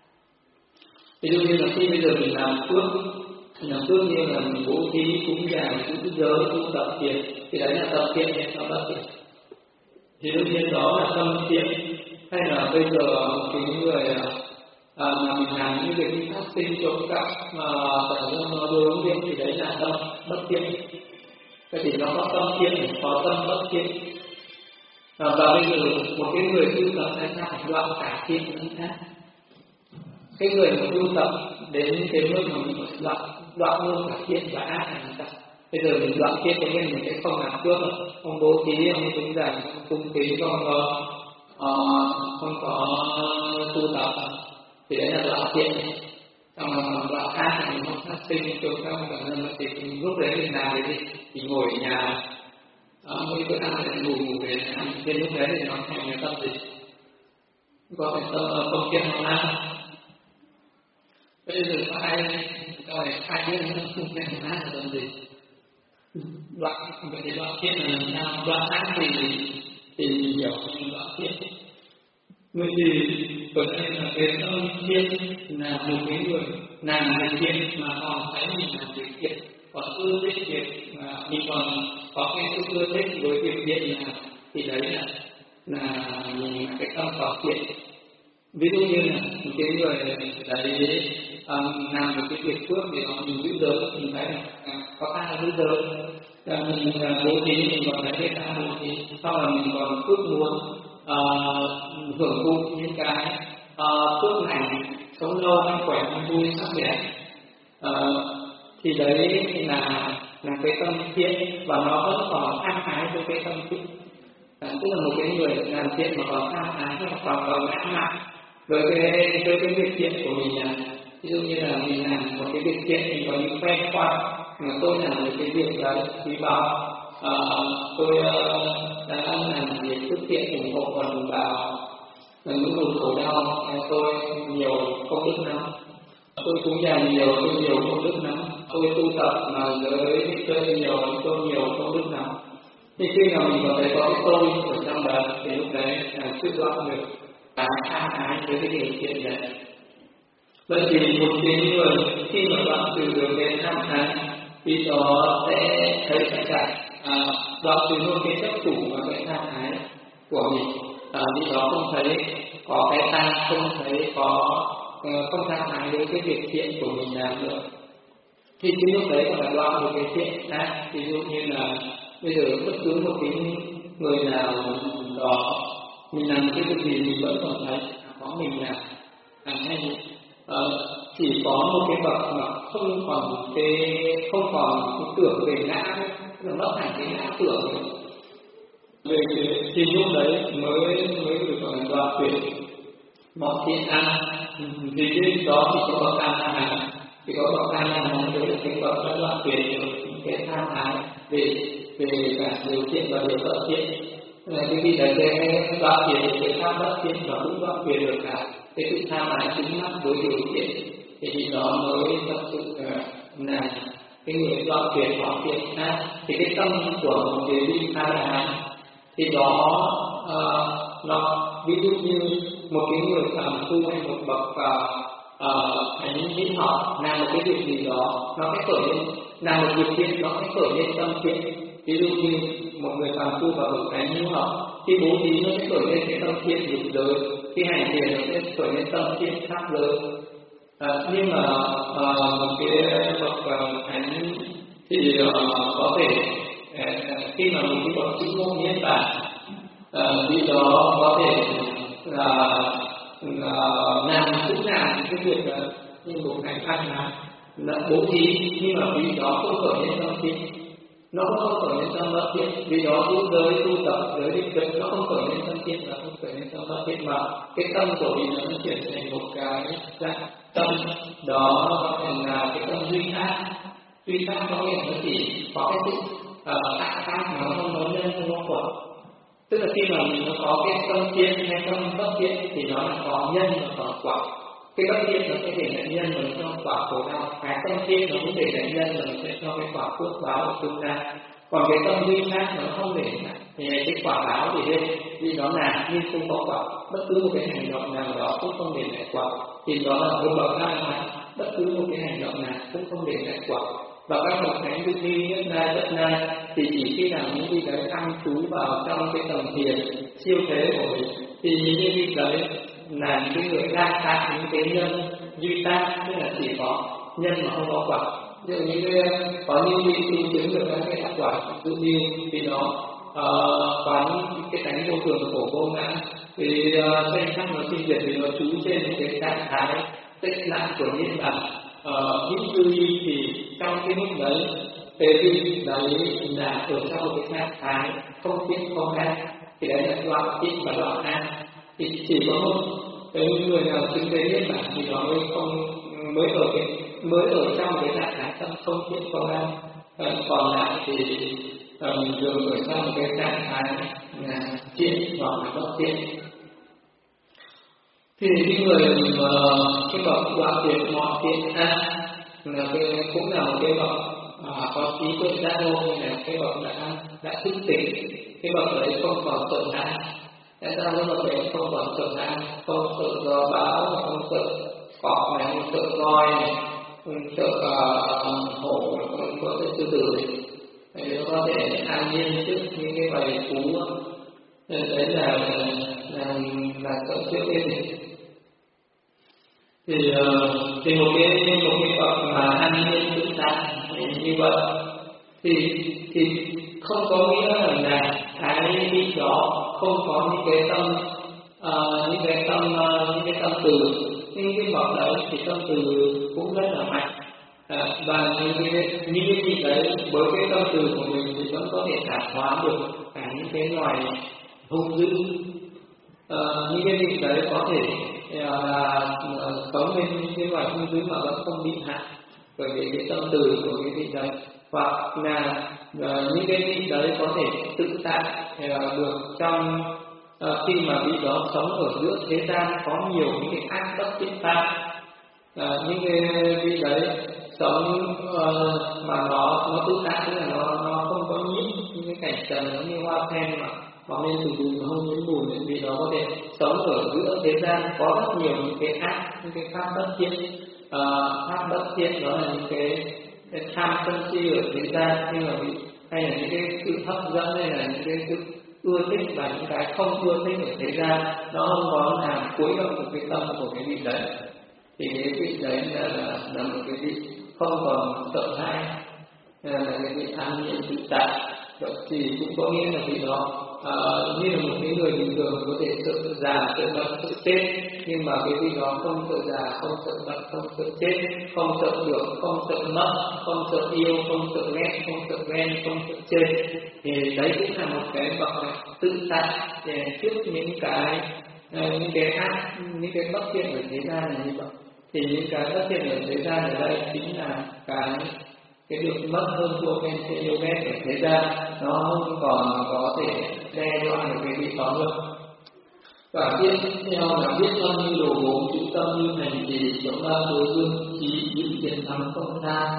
Ví dụ như là khi bây giờ mình làm phước, làm phước như là mình bố thí, cúng dường, cúng giới, tu tập thiện, thì đấy là tâm thiện hay tâm bất thiện? Thì đương nhiên đó là tâm thiện. Hay là bây giờ cái người à, mà mình làm những việc như phát sinh trộm cắp mà tại do nó đối việc thì đấy là tâm bất thiện. Vậy thì nó có tâm thiện, có tâm bất thiện. À, và bây giờ một cái người tu tập tại sao phải đoạn cả thiện lẫn ác? Cái người mà tu tập đến cái mức mà mình đoạn đoạn luôn cả thiện và ác là sao? Bây giờ mình đoạn thiện có nghĩa mình sẽ không làm cướp, không bố thí, không cúng dường, không cung kính, không uh, không có tu tập, thì đấy là đoạn thiện. Xong rồi đoạn ác thì mình không phát sinh cho các bản thân, thì lúc đấy mình làm cái gì? Thì ngồi ở nhà mỗi bữa ăn thì ngủ ngủ về ăn, trên lúc đấy thì nó thành cái tâm gì? Có phải tâm không thiện không ác? Bây giờ có ai câu này ai biết nó không thiện không ác là tâm gì? Đoạn vậy thì đoạn thiện là làm sao? Đoạn ác thì thì hiểu như đoạn thiện. Bởi vì ở đây là cái tâm thiện là một cái người làm việc thiện mà còn thấy mình làm việc thiện, còn ưa thích việc mà mình còn có cái sự ưa thích với việc thiện là thì đấy là là mình cái tâm có thiện. Ví dụ như là một cái người đấy um, làm một cái việc phước thì họ mình giữ giới, mình thấy là có ta giữ giới, mình bố thí mình còn thấy cái ta bố thí, sau là mình còn ước muốn uh, hưởng thụ những cái uh, phước lành, sống lâu mạnh khỏe mạnh vui sắc đẹp, uh, thì đấy là là cái tâm thiện và nó vẫn còn tham ái với cái tâm thiện. À, tức là một cái người làm thiện mà còn tham ái hoặc còn còn ngã mạn với cái với cái việc thiện của mình là ví dụ như là mình làm một cái việc thiện mình có những khoe khoang mà tôi làm một cái việc đấy quý báu, à, tôi uh, đã làm việc phước thiện ủng hộ và đồng bào những người khổ đau, tôi nhiều công đức lắm, tôi cúng dường nhiều, tôi nhiều công đức lắm, tôi tu tập mà giới tôi nhiều, tôi nhiều công đức lắm. Thì khi nào mình có thấy có cái tôi ở trong đó thì lúc đấy là sự đoạn được cái tham ái với cái điều thiện đấy. Vậy thì một cái người khi mà đoạn trừ được cái tham ái thì đó sẽ thấy tất cả à, đoạn trừ luôn cái chấp thủ và cái tham ái của mình. À, vì đó không thấy có cái ta, không thấy có uh, không tham ái với cái việc thiện của mình làm nữa. Thì cái lúc đấy là đoạn được cái thiện ác. Ví dụ như là bây giờ bất cứ một cái người nào đó mình làm cái việc gì mình vẫn còn thấy có mình làm làm hay gì uh, chỉ có một cái bậc mà không còn cái không còn cái tưởng về ngã, là mất hẳn cái ngã tưởng về thì lúc đấy mới mới được gọi là đoạn tuyệt mọi thiện ác. Vì cái đó thì có bậc tham ái, thì có bậc tham ái đấy là cái bậc đã đoạn tuyệt cái tham ái về về cả điều thiện và điều bất thiện. Là cái vị đấy cái đoạn tuyệt cái tham bất thiện và cũng đoạn tuyệt được cả cái sự tham ái chính mắt với điều thiện, thì vị đó mới thật sự là cái người đoạn tuyệt mọi thiện ác. Thì cái tâm của một cái vị tham ái thì đó uh, nó ví dụ như một cái người phàm phu hay một bậc thánh uh, uh, học làm một cái việc gì đó nó sẽ khởi lên, làm một việc thiện nó sẽ khởi lên tâm thiện. Ví dụ như một người phàm phu và bậc thánh học khi bố thí nó sẽ khởi lên cái tâm thiện dục giới, khi hành thiền nó sẽ khởi lên tâm thiện pháp giới. À, nhưng mà uh, một cái bậc uh, thánh thì uh, có thể uh, khi mà một cái bậc chữ ngôn niết bàn vì đó có thể là, là làm cũng làm cái việc đó như một ngày ăn là, là bố thí, nhưng mà vì đó không khởi lên tâm thiện, nó cũng không khởi lên tâm bất thiện. Vì đó giữ giới tu tập giới định tuệ nó không khởi lên tâm thiện và không khởi lên tâm bất thiện, mà cái tâm của mình nó chuyển thành một cái dạng tâm đó gọi là cái tâm duy ác. Duy ác có nghĩa là chỉ có cái sự uh, ác ác mà nó không nói lên không có quả. Tức là khi mà mình có cái tâm thiện hay tâm bất thiện thì nó là có nhân và có quả. cái bất thiện nó sẽ để nạn nhân mà nó cho quả khổ đau, cái tâm thiện nó cũng để nạn nhân mà nó sẽ cho cái quả phước báo ở tương lai. Còn cái tâm duy khác nó không để thì cái quả báo để đây vì nó là nhưng không có quả, bất cứ một cái hành động nào đó cũng không để lại quả, thì đó là một bậc thang mà bất cứ một cái hành động nào cũng không để lại quả. Và các bậc thánh đức ni nhất lai bất lai thì chỉ khi nào những vị đấy ăn trú vào trong cái tầng thiền siêu thế của mình thì những cái vị đấy là những cái người đang tác những cái nhân duy tác, tức là chỉ có nhân mà không có quả. Ví dụ như cái, có những vị tu chứng được cái tác quả tự nhiên thì nó uh, quán cái tánh vô thường khổ vô ngã thì uh, trên sắc nó sinh diệt thì nó trú trên cái trạng thái tích nạn của niết bàn. Những tư duy thì trong cái lúc đấy tề vi đấy là ở trong một cái trạng thái không thiện không ác, thì đấy là đoạn thiện và đoạn ác. Thì chỉ có một cái người nào chứng đến niết bàn thì nó mới không mới ở cái mới ở trong một cái trạng thái tâm không thiện không ác, còn lại thì um, được ở trong một cái trạng thái là thiện hoặc là bất thiện. Thì cái người mà cái bậc đoạn tuyệt mọi thiện ác là cái cũng là một cái bậc à, có trí tuệ giác ngộ, hay là cái bậc đã đã thức tỉnh, cái bậc đấy không còn sợ hãi. Tại sao cái bậc đấy không còn sợ hãi, không sợ gió bão, không sợ cọp này, không sợ roi này, không sợ uh, hổ, không sợ sư tử này, nó có thể an nhiên trước những cái bầy thú. Đấy là là là sợ trước cái gì. Thì, uh, thì một cái một cái bậc mà an nhiên tự tại như vậy thì thì không có nghĩa là cái vị đó không có những cái tâm uh, những cái tâm uh, những cái tâm từ, nhưng cái bậc đấy thì tâm từ cũng rất là mạnh. À, và những cái những cái vị đấy với cái tâm từ của mình thì vẫn có thể cảm hóa được cả những cái loài hung dữ. À, những cái vị đấy có thể là sống bên những cái loài hung dữ mà vẫn không bị hại bởi vì cái tâm từ của cái vị đấy, hoặc là uh, những cái vị đấy có thể tự tại uh, được trong uh, khi mà vị đó sống ở giữa thế gian có nhiều những cái ác bất thiện pháp. Uh, những cái vị đấy sống uh, mà nó nó tự tại, tức là nó nó không có nhiễm những cái cảnh trần giống như hoa sen mà mà nên từ bùn không nhiễm bùn, vì nó có thể sống ở giữa thế gian có rất nhiều những cái ác, những cái pháp bất thiện. Uh, pháp bất thiện đó là những cái, cái tham sân si ở thế gian, nhưng mà bị hay là những cái sự hấp dẫn, hay là những cái sự ưa thích và những cái không ưa thích ở thế gian, nó không có làm cuối động của cái tâm của cái vị đấy. Thì cái vị đấy là, là, là một cái vị không còn sợ hãi, là cái vị an nhiên tự tại. Vậy thì cũng có nghĩa là vị đó à, như là một cái người bình thường có thể sợ già, sợ bệnh, sợ chết, nhưng mà cái vị đó không sợ già, không sợ bệnh, không sợ chết, không sợ được, không sợ mất, không sợ yêu, không sợ ghét, không sợ ghen, không sợ chê. Thì đấy cũng là một cái bậc tự tại để trước những cái những cái ác, những cái bất thiện ở thế gian là như vậy. Thì những cái bất thiện ở thế gian ở đây chính là cái cái việc mất hơn thua ghen chê yêu ghét ở thế gian, nó không còn có thể đe dọa được cái vị đó nữa. Và tiếp theo là biết tâm như đồ gốm, chữ tâm như hành trì, chống đa đối dương trí, giữ chiến thắng không tha.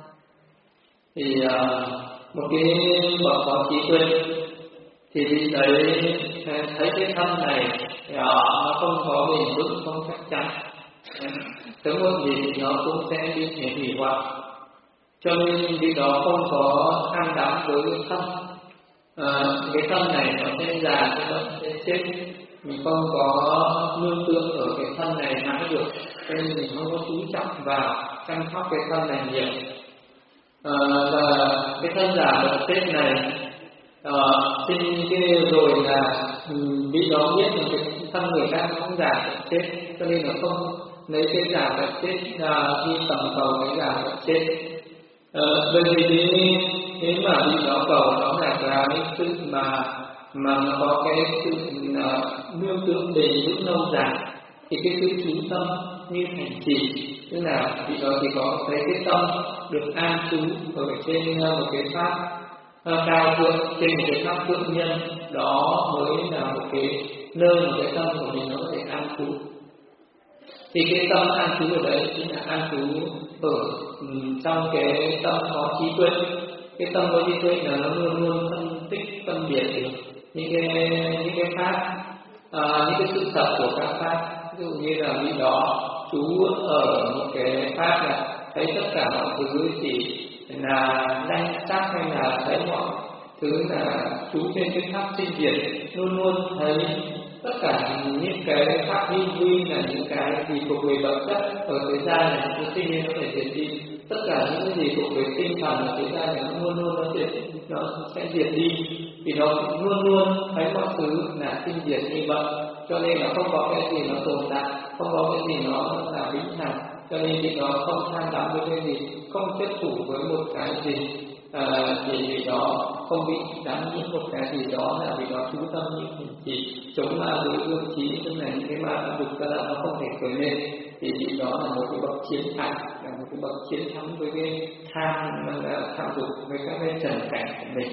Thì uh, một cái bậc có trí tuệ thì đi thấy thấy cái thân này uh, nó không có bền vững, không chắc chắn, sớm muộn gì thì nó cũng sẽ bị hủy hoại. Cho nên vì đó không có tham đắm với cái thân. À, cái thân này nó sẽ già, cái thân sẽ chết, mình không có nương tựa ở cái thân này mãi được, cho nên mình không có chú trọng vào chăm sóc cái thân này nhiều. À, và cái thân già và chết này à, sinh cái rồi là bị đó biết là cái thân người khác nó cũng già và chết, cho nên là không lấy cái già và chết à, đi tầm cầu cái già và chết. Ờ, bởi vì thế, thế mà bị đó cầu đó là cái sự mà mà nó có cái sự uh, nương tựa bền vững lâu dài, thì cái sự chú tâm như hành trì, tức là bị đó thì có thấy cái tâm được an trú ở trên uh, một cái pháp uh, cao thượng, trên một cái pháp thượng nhân, đó mới là một cái nơi mà cái tâm của mình nó có thể an trú. Thì cái tâm an trú ở đấy chính là an trú ở um, trong cái tâm có trí tuệ. Cái tâm có trí tuệ là nó luôn luôn phân tích phân biệt được những cái những cái pháp, à, những cái sự thật của các pháp. Ví dụ như là vị đó trú ở một cái pháp là thấy tất cả mọi thứ chỉ là danh sắc, hay là thấy mọi thứ là trú trên cái pháp sinh diệt, luôn luôn thấy tất cả những cái pháp vi vi là những cái gì thuộc về vật chất ở thế gian này nó sinh lên nó phải diệt đi, tất cả những cái gì thuộc về tinh thần ở thế gian này nó luôn luôn nó diệt, nó sẽ diệt đi, vì nó luôn luôn thấy mọi thứ là sinh diệt như vậy, cho nên là không có cái gì nó tồn tại, không có cái gì nó là vĩnh hằng, cho nên thì nó không tham đắm với cái gì, không chấp thủ với một cái gì. À, thì vì đó không bị đắm nhiễm một cái gì đó, là vì đó chú tâm những chỉ chống ma đối ương trí, tức là những cái ma tâm dục ta đã nó không thể khởi lên, thì vì đó là một cái bậc chiến thắng, là một cái bậc chiến thắng với cái tham tham dục, với các cái trần cảnh của mình.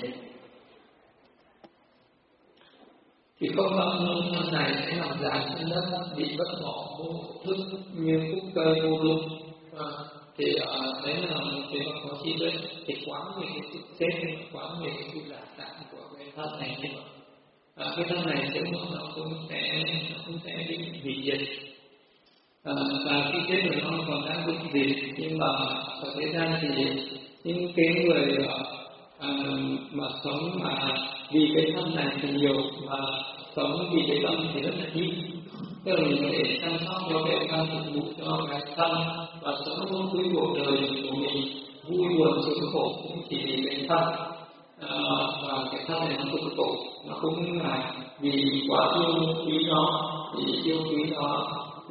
Thì không bao lâu thân này sẽ nằm dài trên đất, bị vứt bỏ vô thức như khúc cây vô dụng. À, thì uh, đấy là một cái bậc có trí tuệ, thì quán về cái sự chết, quán về cái sự giả tạm của cái thân này như vậy. À, cái thân này sẽ nó cũng sẽ nó cũng sẽ bị hủy diệt. À, và khi chết rồi nó còn đang bị diệt, nhưng mà ở thế gian thì những cái người uh, mà sống mà vì cái thân này thì nhiều, mà sống vì cái tâm thì rất là ít. Tức là mình có thể chăm sóc cho cái thân, phục vụ cho cái thân, và sống trong cuối cuộc đời của mình vui buồn sướng khổ cũng chỉ vì cái thân. À, và cái thân này nó cực khổ, nó cũng là vì quá yêu quý nó, vì yêu quý nó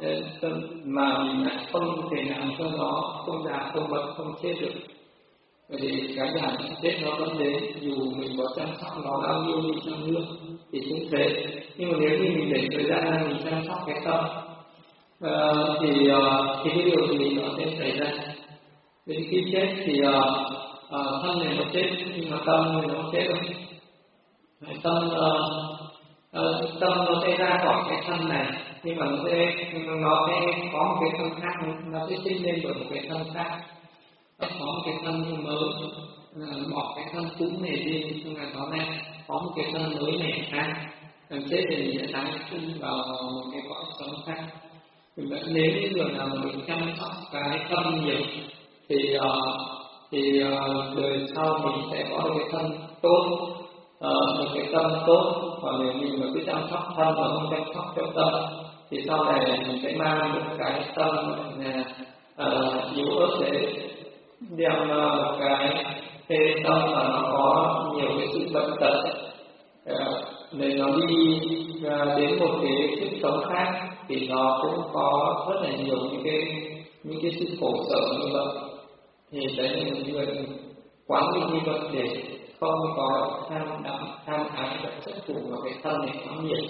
mà mình lại không thể làm cho nó không già không bệnh không chết được. Bởi vì cái già chết nó vẫn đến, dù mình có chăm sóc nó bao nhiêu đi chăng nữa thì cũng thế. Nhưng mà nếu như mình để thời gian mình chăm sóc cái tâm, uh, thì uh, thì cái điều gì nó sẽ xảy ra. Vì khi chết thì uh, uh, thân này nó chết, nhưng mà tâm này nó chết rồi. Tâm uh, uh, tâm nó sẽ ra khỏi cái thân này, nhưng mà nó sẽ nó sẽ có một cái thân khác, nó sẽ sinh lên bởi một cái thân khác, nó có một cái thân mới, uh, bỏ cái thân cũ này đi, nhưng mà nó này có một cái thân mới này khác. Làm chết thì mình sẽ tái sinh vào một cái cõi sống khác. Mình đã nếu như người nào mình chăm sóc cái tâm nhiều thì uh, thì uh, đời sau mình sẽ có được cái thân tốt, uh, một cái tâm tốt. Còn nếu mình mà cứ chăm sóc thân và không chăm sóc cho tâm thì sau này mình sẽ mang một cái tâm là uh, yếu ớt để đem uh, một cái thế tâm mà nó có nhiều cái sự bệnh tật, uh, để nó đi uh, đến một cái sức sống khác thì nó cũng có rất là nhiều những cái những cái sự khổ sở như vậy. Thì đấy là một người quán định như vậy để không có tham đắm tham ái và chấp thủ vào cái thân này quá nhiều.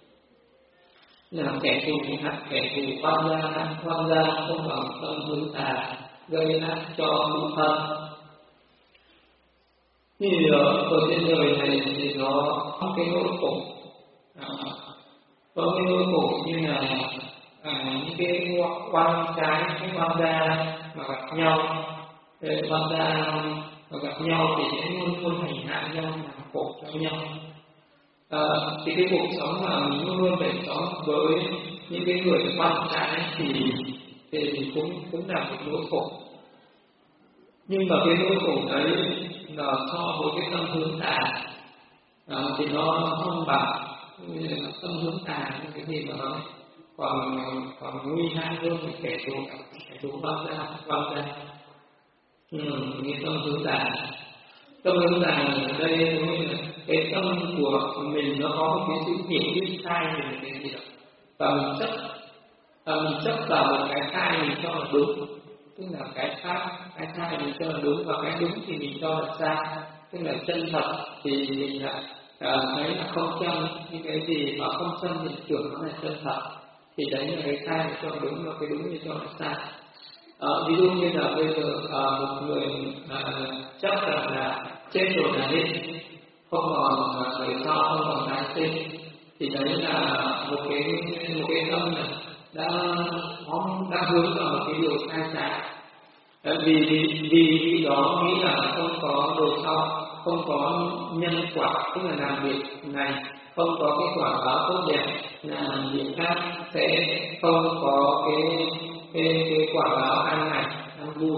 Là kẻ thù hại kẻ thù quan gia quan gia không bằng tâm hướng tà, gây ác cho hữu thân. Thì ở trên đời này thì nó có cái nỗi khổ, à, có cái nỗi khổ như là à, những cái quan trái, cái quan gia mà gặp nhau, quan gia mà gặp nhau thì sẽ luôn luôn hành hạ nhau, làm khổ cho nhau. À, thì cái cuộc sống mà mình luôn luôn phải sống với những cái người quan trái thì thì cũng cũng là một nỗi khổ. Nhưng mà cái nỗi khổ đấy là so với cái tâm hướng tà à, thì nó không bằng. Tâm hướng tà cái gì mà nó còn còn nguy hại hơn kẻ thù kẻ thù quan gia quan gia. Ừ, cái tâm hướng tà tâm hướng tà ở đây là cái tâm của mình nó có một cái sự hiểu biết sai về cái gì đó, và mình chấp và mình chấp vào một cái sai mình cho là đúng, tức là cái pháp cái sai mình cho là đúng, và cái đúng thì mình cho là sai, tức là chân thật thì mình lại à, thấy là không chân, nhưng cái gì mà không chân thì tưởng nó là chân thật, thì đấy là cái sai cho là đúng, và cái đúng thì cho là sai. À, ví dụ như là bây giờ à, một người à, chấp rằng là chết rồi là hết, không còn đời sau, không còn tái sinh, thì đấy là một cái một cái tâm này đã đã hướng vào một cái điều sai trái. Vì vì vì đó nghĩ là không có đời sau, không có nhân quả, tức là làm việc này không có cái quả báo tốt đẹp, làm việc khác sẽ không có cái cái, cái quả báo an lành, an vui.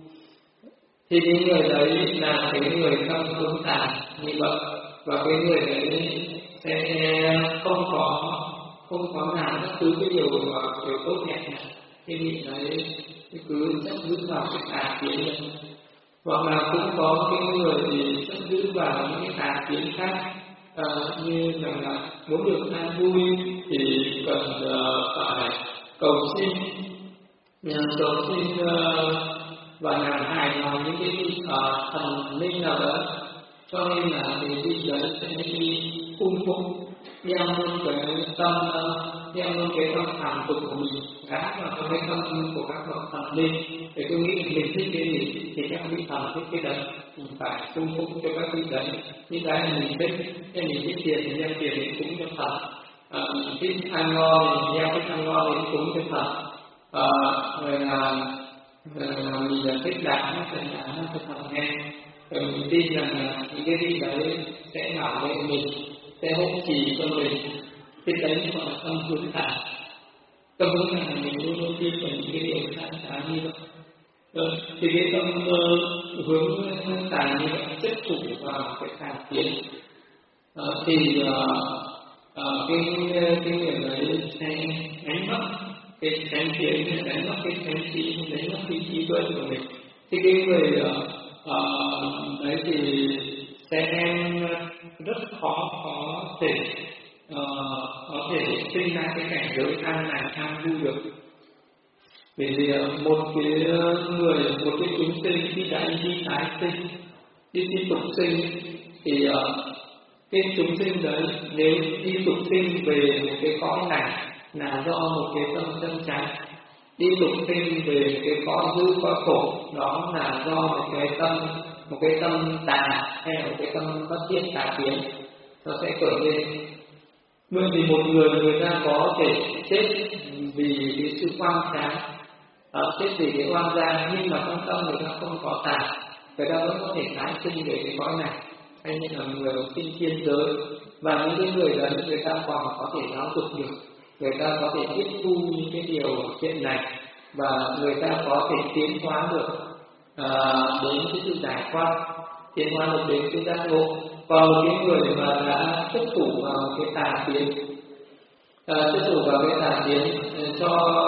Thì cái người đấy là cái người tâm hướng tàn như vậy, và cái người đấy sẽ không có không có làm bất cứ cái điều điều tốt đẹp này. Cái vị đấy cứ chấp giữ vào cái tà kiến này, hoặc là cũng có cái người thì chấp giữ vào những cái tà kiến khác, à, như là, là muốn được an vui thì cần uh, phải cầu xin, cầu xin uh, và làm hài lòng những cái uh, thần linh nào đó, cho nên là cái vị đấy sẽ đi cung phụng, đem luôn cái tâm đem luôn cái tâm phàm tục của mình gắn vào trong cái tâm của các bậc thần linh, để tôi nghĩ mình thích cái gì thì các vị thần thích cái đấy, mình phải cung phụng cho các vị đấy. Những cái mình thích, cái mình thích tiền thì đem tiền đến cúng cho thần, à, mình thích ăn ngon thì đem cái ăn ngon đến cúng cho thần, à, rồi là, là mình là thích đàn hát thì đàn hát cho thần nghe. Rồi mình tin rằng là những cái vị đấy sẽ bảo vệ mình, sẽ hộ trì cho mình. Thì đấy gọi là tâm hướng tà. Tâm hướng tà là mình luôn luôn tin vào những cái điều sai trái như vậy. Rồi, thì cái tâm uh, hướng tà như vậy chấp thủ vào cái tà kiến, uh, thì uh, uh, cái cái người đấy sẽ đánh mất cái chánh kiến, đánh mất cái chánh trí, đánh mất cái trí tuệ của mình. Thì cái người uh, uh, đấy thì sẽ rất khó có thể uh, có thể sinh ra cái cảnh giới an lành an vui được. Bởi vì uh, một cái người, một cái chúng sinh khi đã đi tái sinh, đi đi tục sinh thì uh, cái chúng sinh đấy nếu đi tục sinh về một cái cõi này là do một cái tâm chân chánh, đi tục sinh về một cái cõi dữ cõi khổ đó là do một cái tâm một cái tâm tà hay là một cái tâm bất thiện tà kiến nó sẽ khởi lên. Bởi vì một người người ta có thể chết vì cái sự oan tráng, chết vì cái oan gia, nhưng mà trong tâm người ta không có tà, người ta vẫn có thể tái sinh về cái cõi này, hay như là người sinh thiên giới. Và những cái người đấy người ta còn có thể giáo dục được, người ta có thể tiếp thu những cái điều chuyện này, và người ta có thể tiến hóa được à, đến cái sự giải thoát, tiến hóa được đến cái giác ngộ. Còn một cái người mà đã chấp thủ vào cái tà kiến, à, chấp thủ vào cái tà kiến cho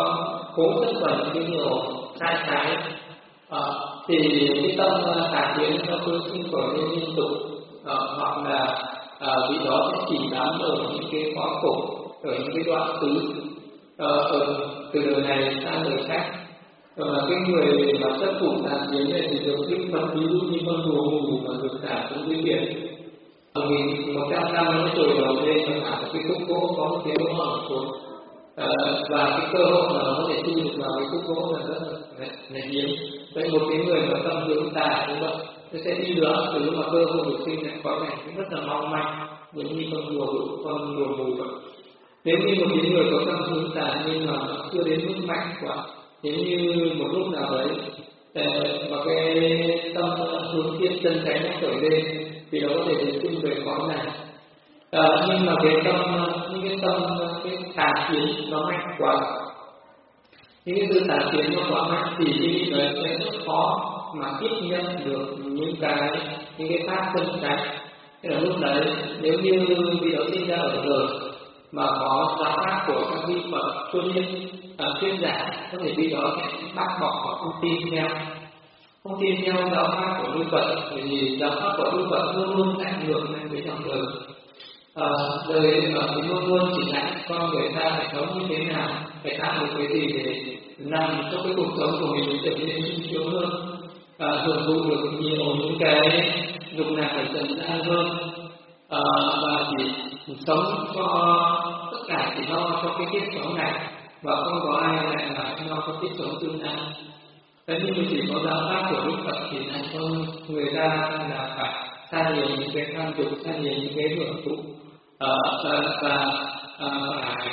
cố chấp vào những cái điều sai trái, à, thì cái tâm tà kiến nó cứ sinh khởi lên liên tục, à, hoặc là à, vị đó sẽ chỉ bám ở những cái cõi khổ, ở những cái đoạn xứ, à, ở từ đời này sang đời khác. Và cái người mà chấp thủ tà kiến này thì được Đức Phật ví dụ như con rùa mù mà được thả xuống dưới biển. Ở nghìn một trăm năm nó trồi đầu lên, nó thả cái khúc gỗ có một cái lỗ hổng xuống, à, và cái cơ hội mà nó có thể chui được vào cái khúc gỗ là rất là, là hiếm. Vậy một cái người mà tâm hướng tà như vậy, nó sẽ đi nữa từ mà cơ hội được sinh lại có này cũng rất là mong manh, giống như con rùa con rùa mù vậy. Nếu như một cái người có tâm hướng tà nhưng mà nó chưa đến mức mạnh quá, nếu như một lúc nào đấy mà cái tâm hướng thiên chân chánh nó khởi lên thì nó có thể đến sinh về cõi này. À, nhưng mà cái tâm những cái tâm cái tà kiến nó mạnh quá, những cái sự tà kiến nó quá mạnh thì cái người sẽ rất khó mà tiếp nhận được những cái những cái pháp chân chánh. Thế là lúc đấy nếu như vị đó sinh ra ở đời mà có giáo pháp của các vị Phật chuyên nhiên chuyên giả, có thể vị đó sẽ bác bỏ và không tin theo, không tin theo giáo pháp của Đức Phật, vì giáo pháp của Đức Phật luôn luôn ảnh hưởng lên với dòng đời. À, đời mà thì luôn luôn chỉ dạy cho người ta phải sống như thế nào, phải tạo được cái gì để làm cho cái cuộc sống của mình trở nên sung sướng hơn, à, hưởng thụ được nhiều những cái dục lạc phải dần ra hơn, à, và chỉ sống cho tất cả chỉ lo cho cái kiếp sống này, và không có ai lại là lo cho kiếp sống tương lai. Thế nhưng chỉ có giáo pháp của Đức Phật thì lại cho người ta là phải xa nhiều những cái tham dục, xa nhiều những cái hưởng thụ, uh, và, và uh, phải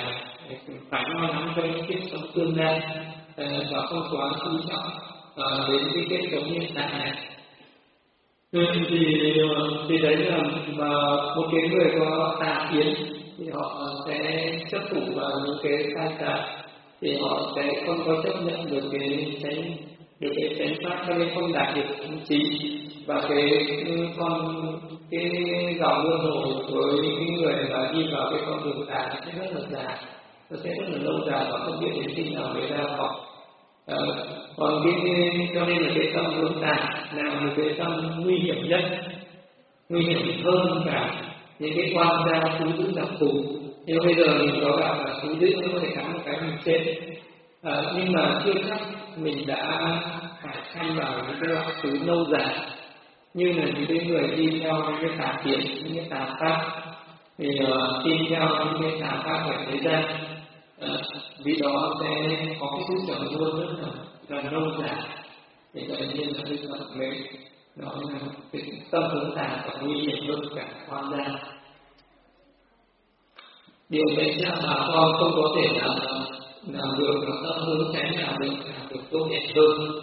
phải lo lắng cho những kiếp sống tương lai và không quá chú trọng đến cái kết cấu hiện tại này. Ừ, thì thì đấy là mà một cái người có tà kiến thì họ sẽ chấp thủ vào những cái sai trái, thì họ sẽ không có chấp nhận được cái chánh được cái chánh pháp, cho nên không đạt được trí, và cái con cái dòng luân hồi với những người mà đi vào cái con đường tà sẽ rất là dài, nó sẽ rất là lâu dài và không biết đến khi nào mới ra khỏi. À, còn cái cho nên là cái tâm luân tà là một cái tâm nguy hiểm nhất, nguy hiểm hơn cả những cái quan gia thú dữ đặc thù. Nhưng bây giờ mình có gặp là thú dữ nó có thể cắn một cái mình chết, à, nhưng mà chưa chắc mình đã phải tham vào những cái loại thú lâu dài, như là những cái người đi theo những cái tà kiến, những cái tà pháp, thì uh, tin theo những cái tà pháp ở thế gian, uh, vì đó sẽ có cái sự trầm luân rất là là lâu dài, thì tự nhiên là cái phật mệnh đó là cái tâm hướng tà còn nguy hiểm hơn cả quan gia. Điều đấy là bà con không có thể làm làm được, là tâm hướng tránh làm được làm được tốt đẹp hơn.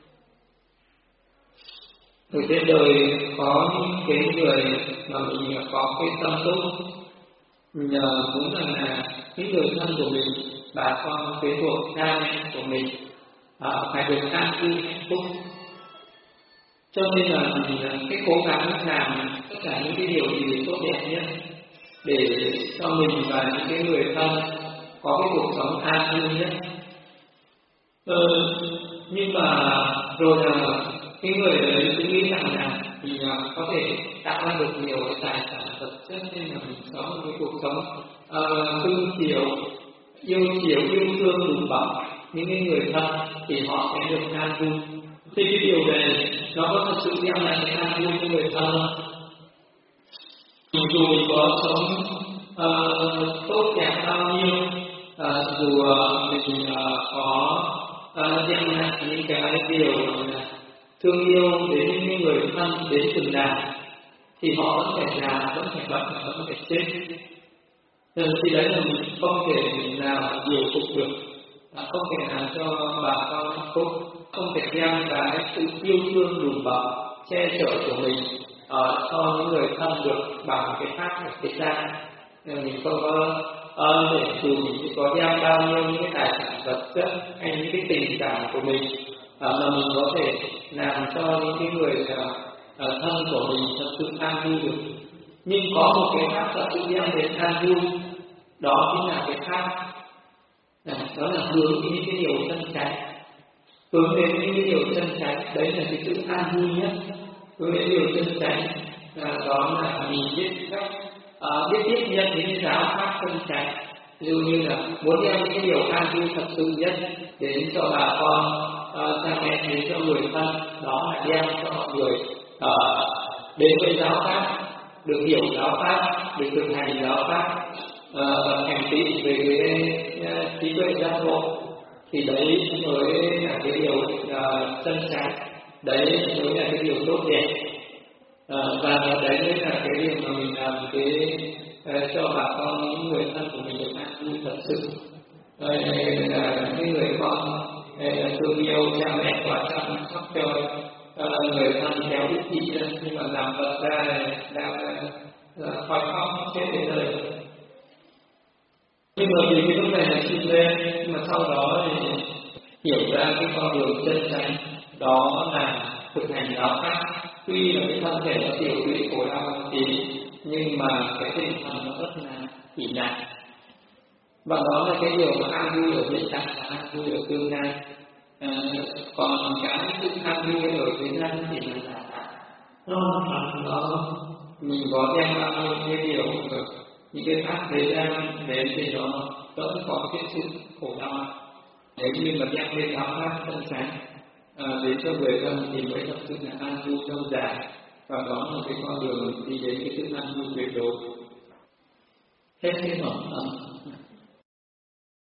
Ở trên đời có những cái người mà mình có cái tâm tốt, mình muốn rằng là những người thân của mình, bà con cái thuộc cha mẹ của mình à, phải được an vui hạnh phúc. Cho nên là mình cái cố gắng làm tất cả những cái điều gì tốt đẹp nhất để cho mình và những cái người thân có cái cuộc sống an vui nhất. Ờ, nhưng mà rồi là cái người đấy cứ nghĩ rằng là mình có thể tạo ra được nhiều cái tài sản vật chất, nên là mình sống một cái cuộc sống cưng uh, chiều, yêu chiều, yêu thương đùm bọc những cái người thân, thì họ sẽ được an vui. Thì cái điều này nó có thật sự đem lại cái an vui cho người thân không? Dù mình có sống uh, tốt đẹp bao nhiêu, uh, dù uh, mình uh, có uh, đem lại những cái điều là thương yêu đến những người thân đến từng nào, thì họ vẫn phải già, vẫn phải bệnh, vẫn phải chết. Nên khi đấy là mình không thể nào điều phục được, không thể làm cho bà con hạnh phúc, không thể đem cái sự yêu thương đùm bọc che chở của mình ở cho những người thân được bằng cái pháp của thế gian. Nên mình không có ơn để dù mình có đem bao nhiêu những cái tài sản vật chất hay những cái tình cảm của mình, à, mà mình có thể làm cho những cái người uh, thân của mình thật sự an vui được. Nhưng có một cái pháp thật sự đem đến an vui, đó chính là cái pháp à, đó là hướng đến những cái điều chân chánh, hướng đến những cái điều chân chánh, đấy là cái sự an vui nhất. Hướng đến điều chân chánh à, đó là mình biết cách à, biết tiếp nhận những cái giáo pháp chân chánh. Ví dụ như là muốn đem những cái điều an vui thật sự nhất đến cho bà con, uh, cha mẹ, đến cho người thân, đó là đem cho mọi người uh, đến với giáo pháp, được hiểu giáo pháp, được thực hành giáo pháp, uh, hành tị về cái uh, trí tuệ giác ngộ, thì đấy mới là cái điều uh, chân chánh, đấy mới là cái điều tốt đẹp, uh, và đấy mới là cái điều mà mình làm cái uh, cho bà con, những người thân của mình được an vui thật sự. Uh, uh, những người con thương yêu cha mẹ quá chăm sóc cho uh, người thân kéo đích thị, nhưng mà làm vật ra này đang khỏi khóc chết đến đời. Nhưng mà vì cái lúc này là sinh lên, nhưng mà sau đó thì hiểu ra cái con đường chân chánh, đó là thực hành giáo pháp. Tuy là cái thân thể nó tiểu tụy khổ đau một tí, nhưng mà cái tinh thần nó rất là ỷ lại. Và đó là cái điều mà an vui ở hiện tại và an vui ở tương lai. À, còn cái sự an vui ở thế gian thì là giả tạo. Nó nó mình có đem bao nhiêu cái điều những cái pháp thế gian đến thì nó vẫn có cái sự khổ đau. Nếu như mà đem lên giáo pháp chân chánh à, đến cho người thân thì mới thật sự là an vui lâu dài, và đó là cái con đường đi đến cái sự an vui tuyệt đối. Hết cái phẩm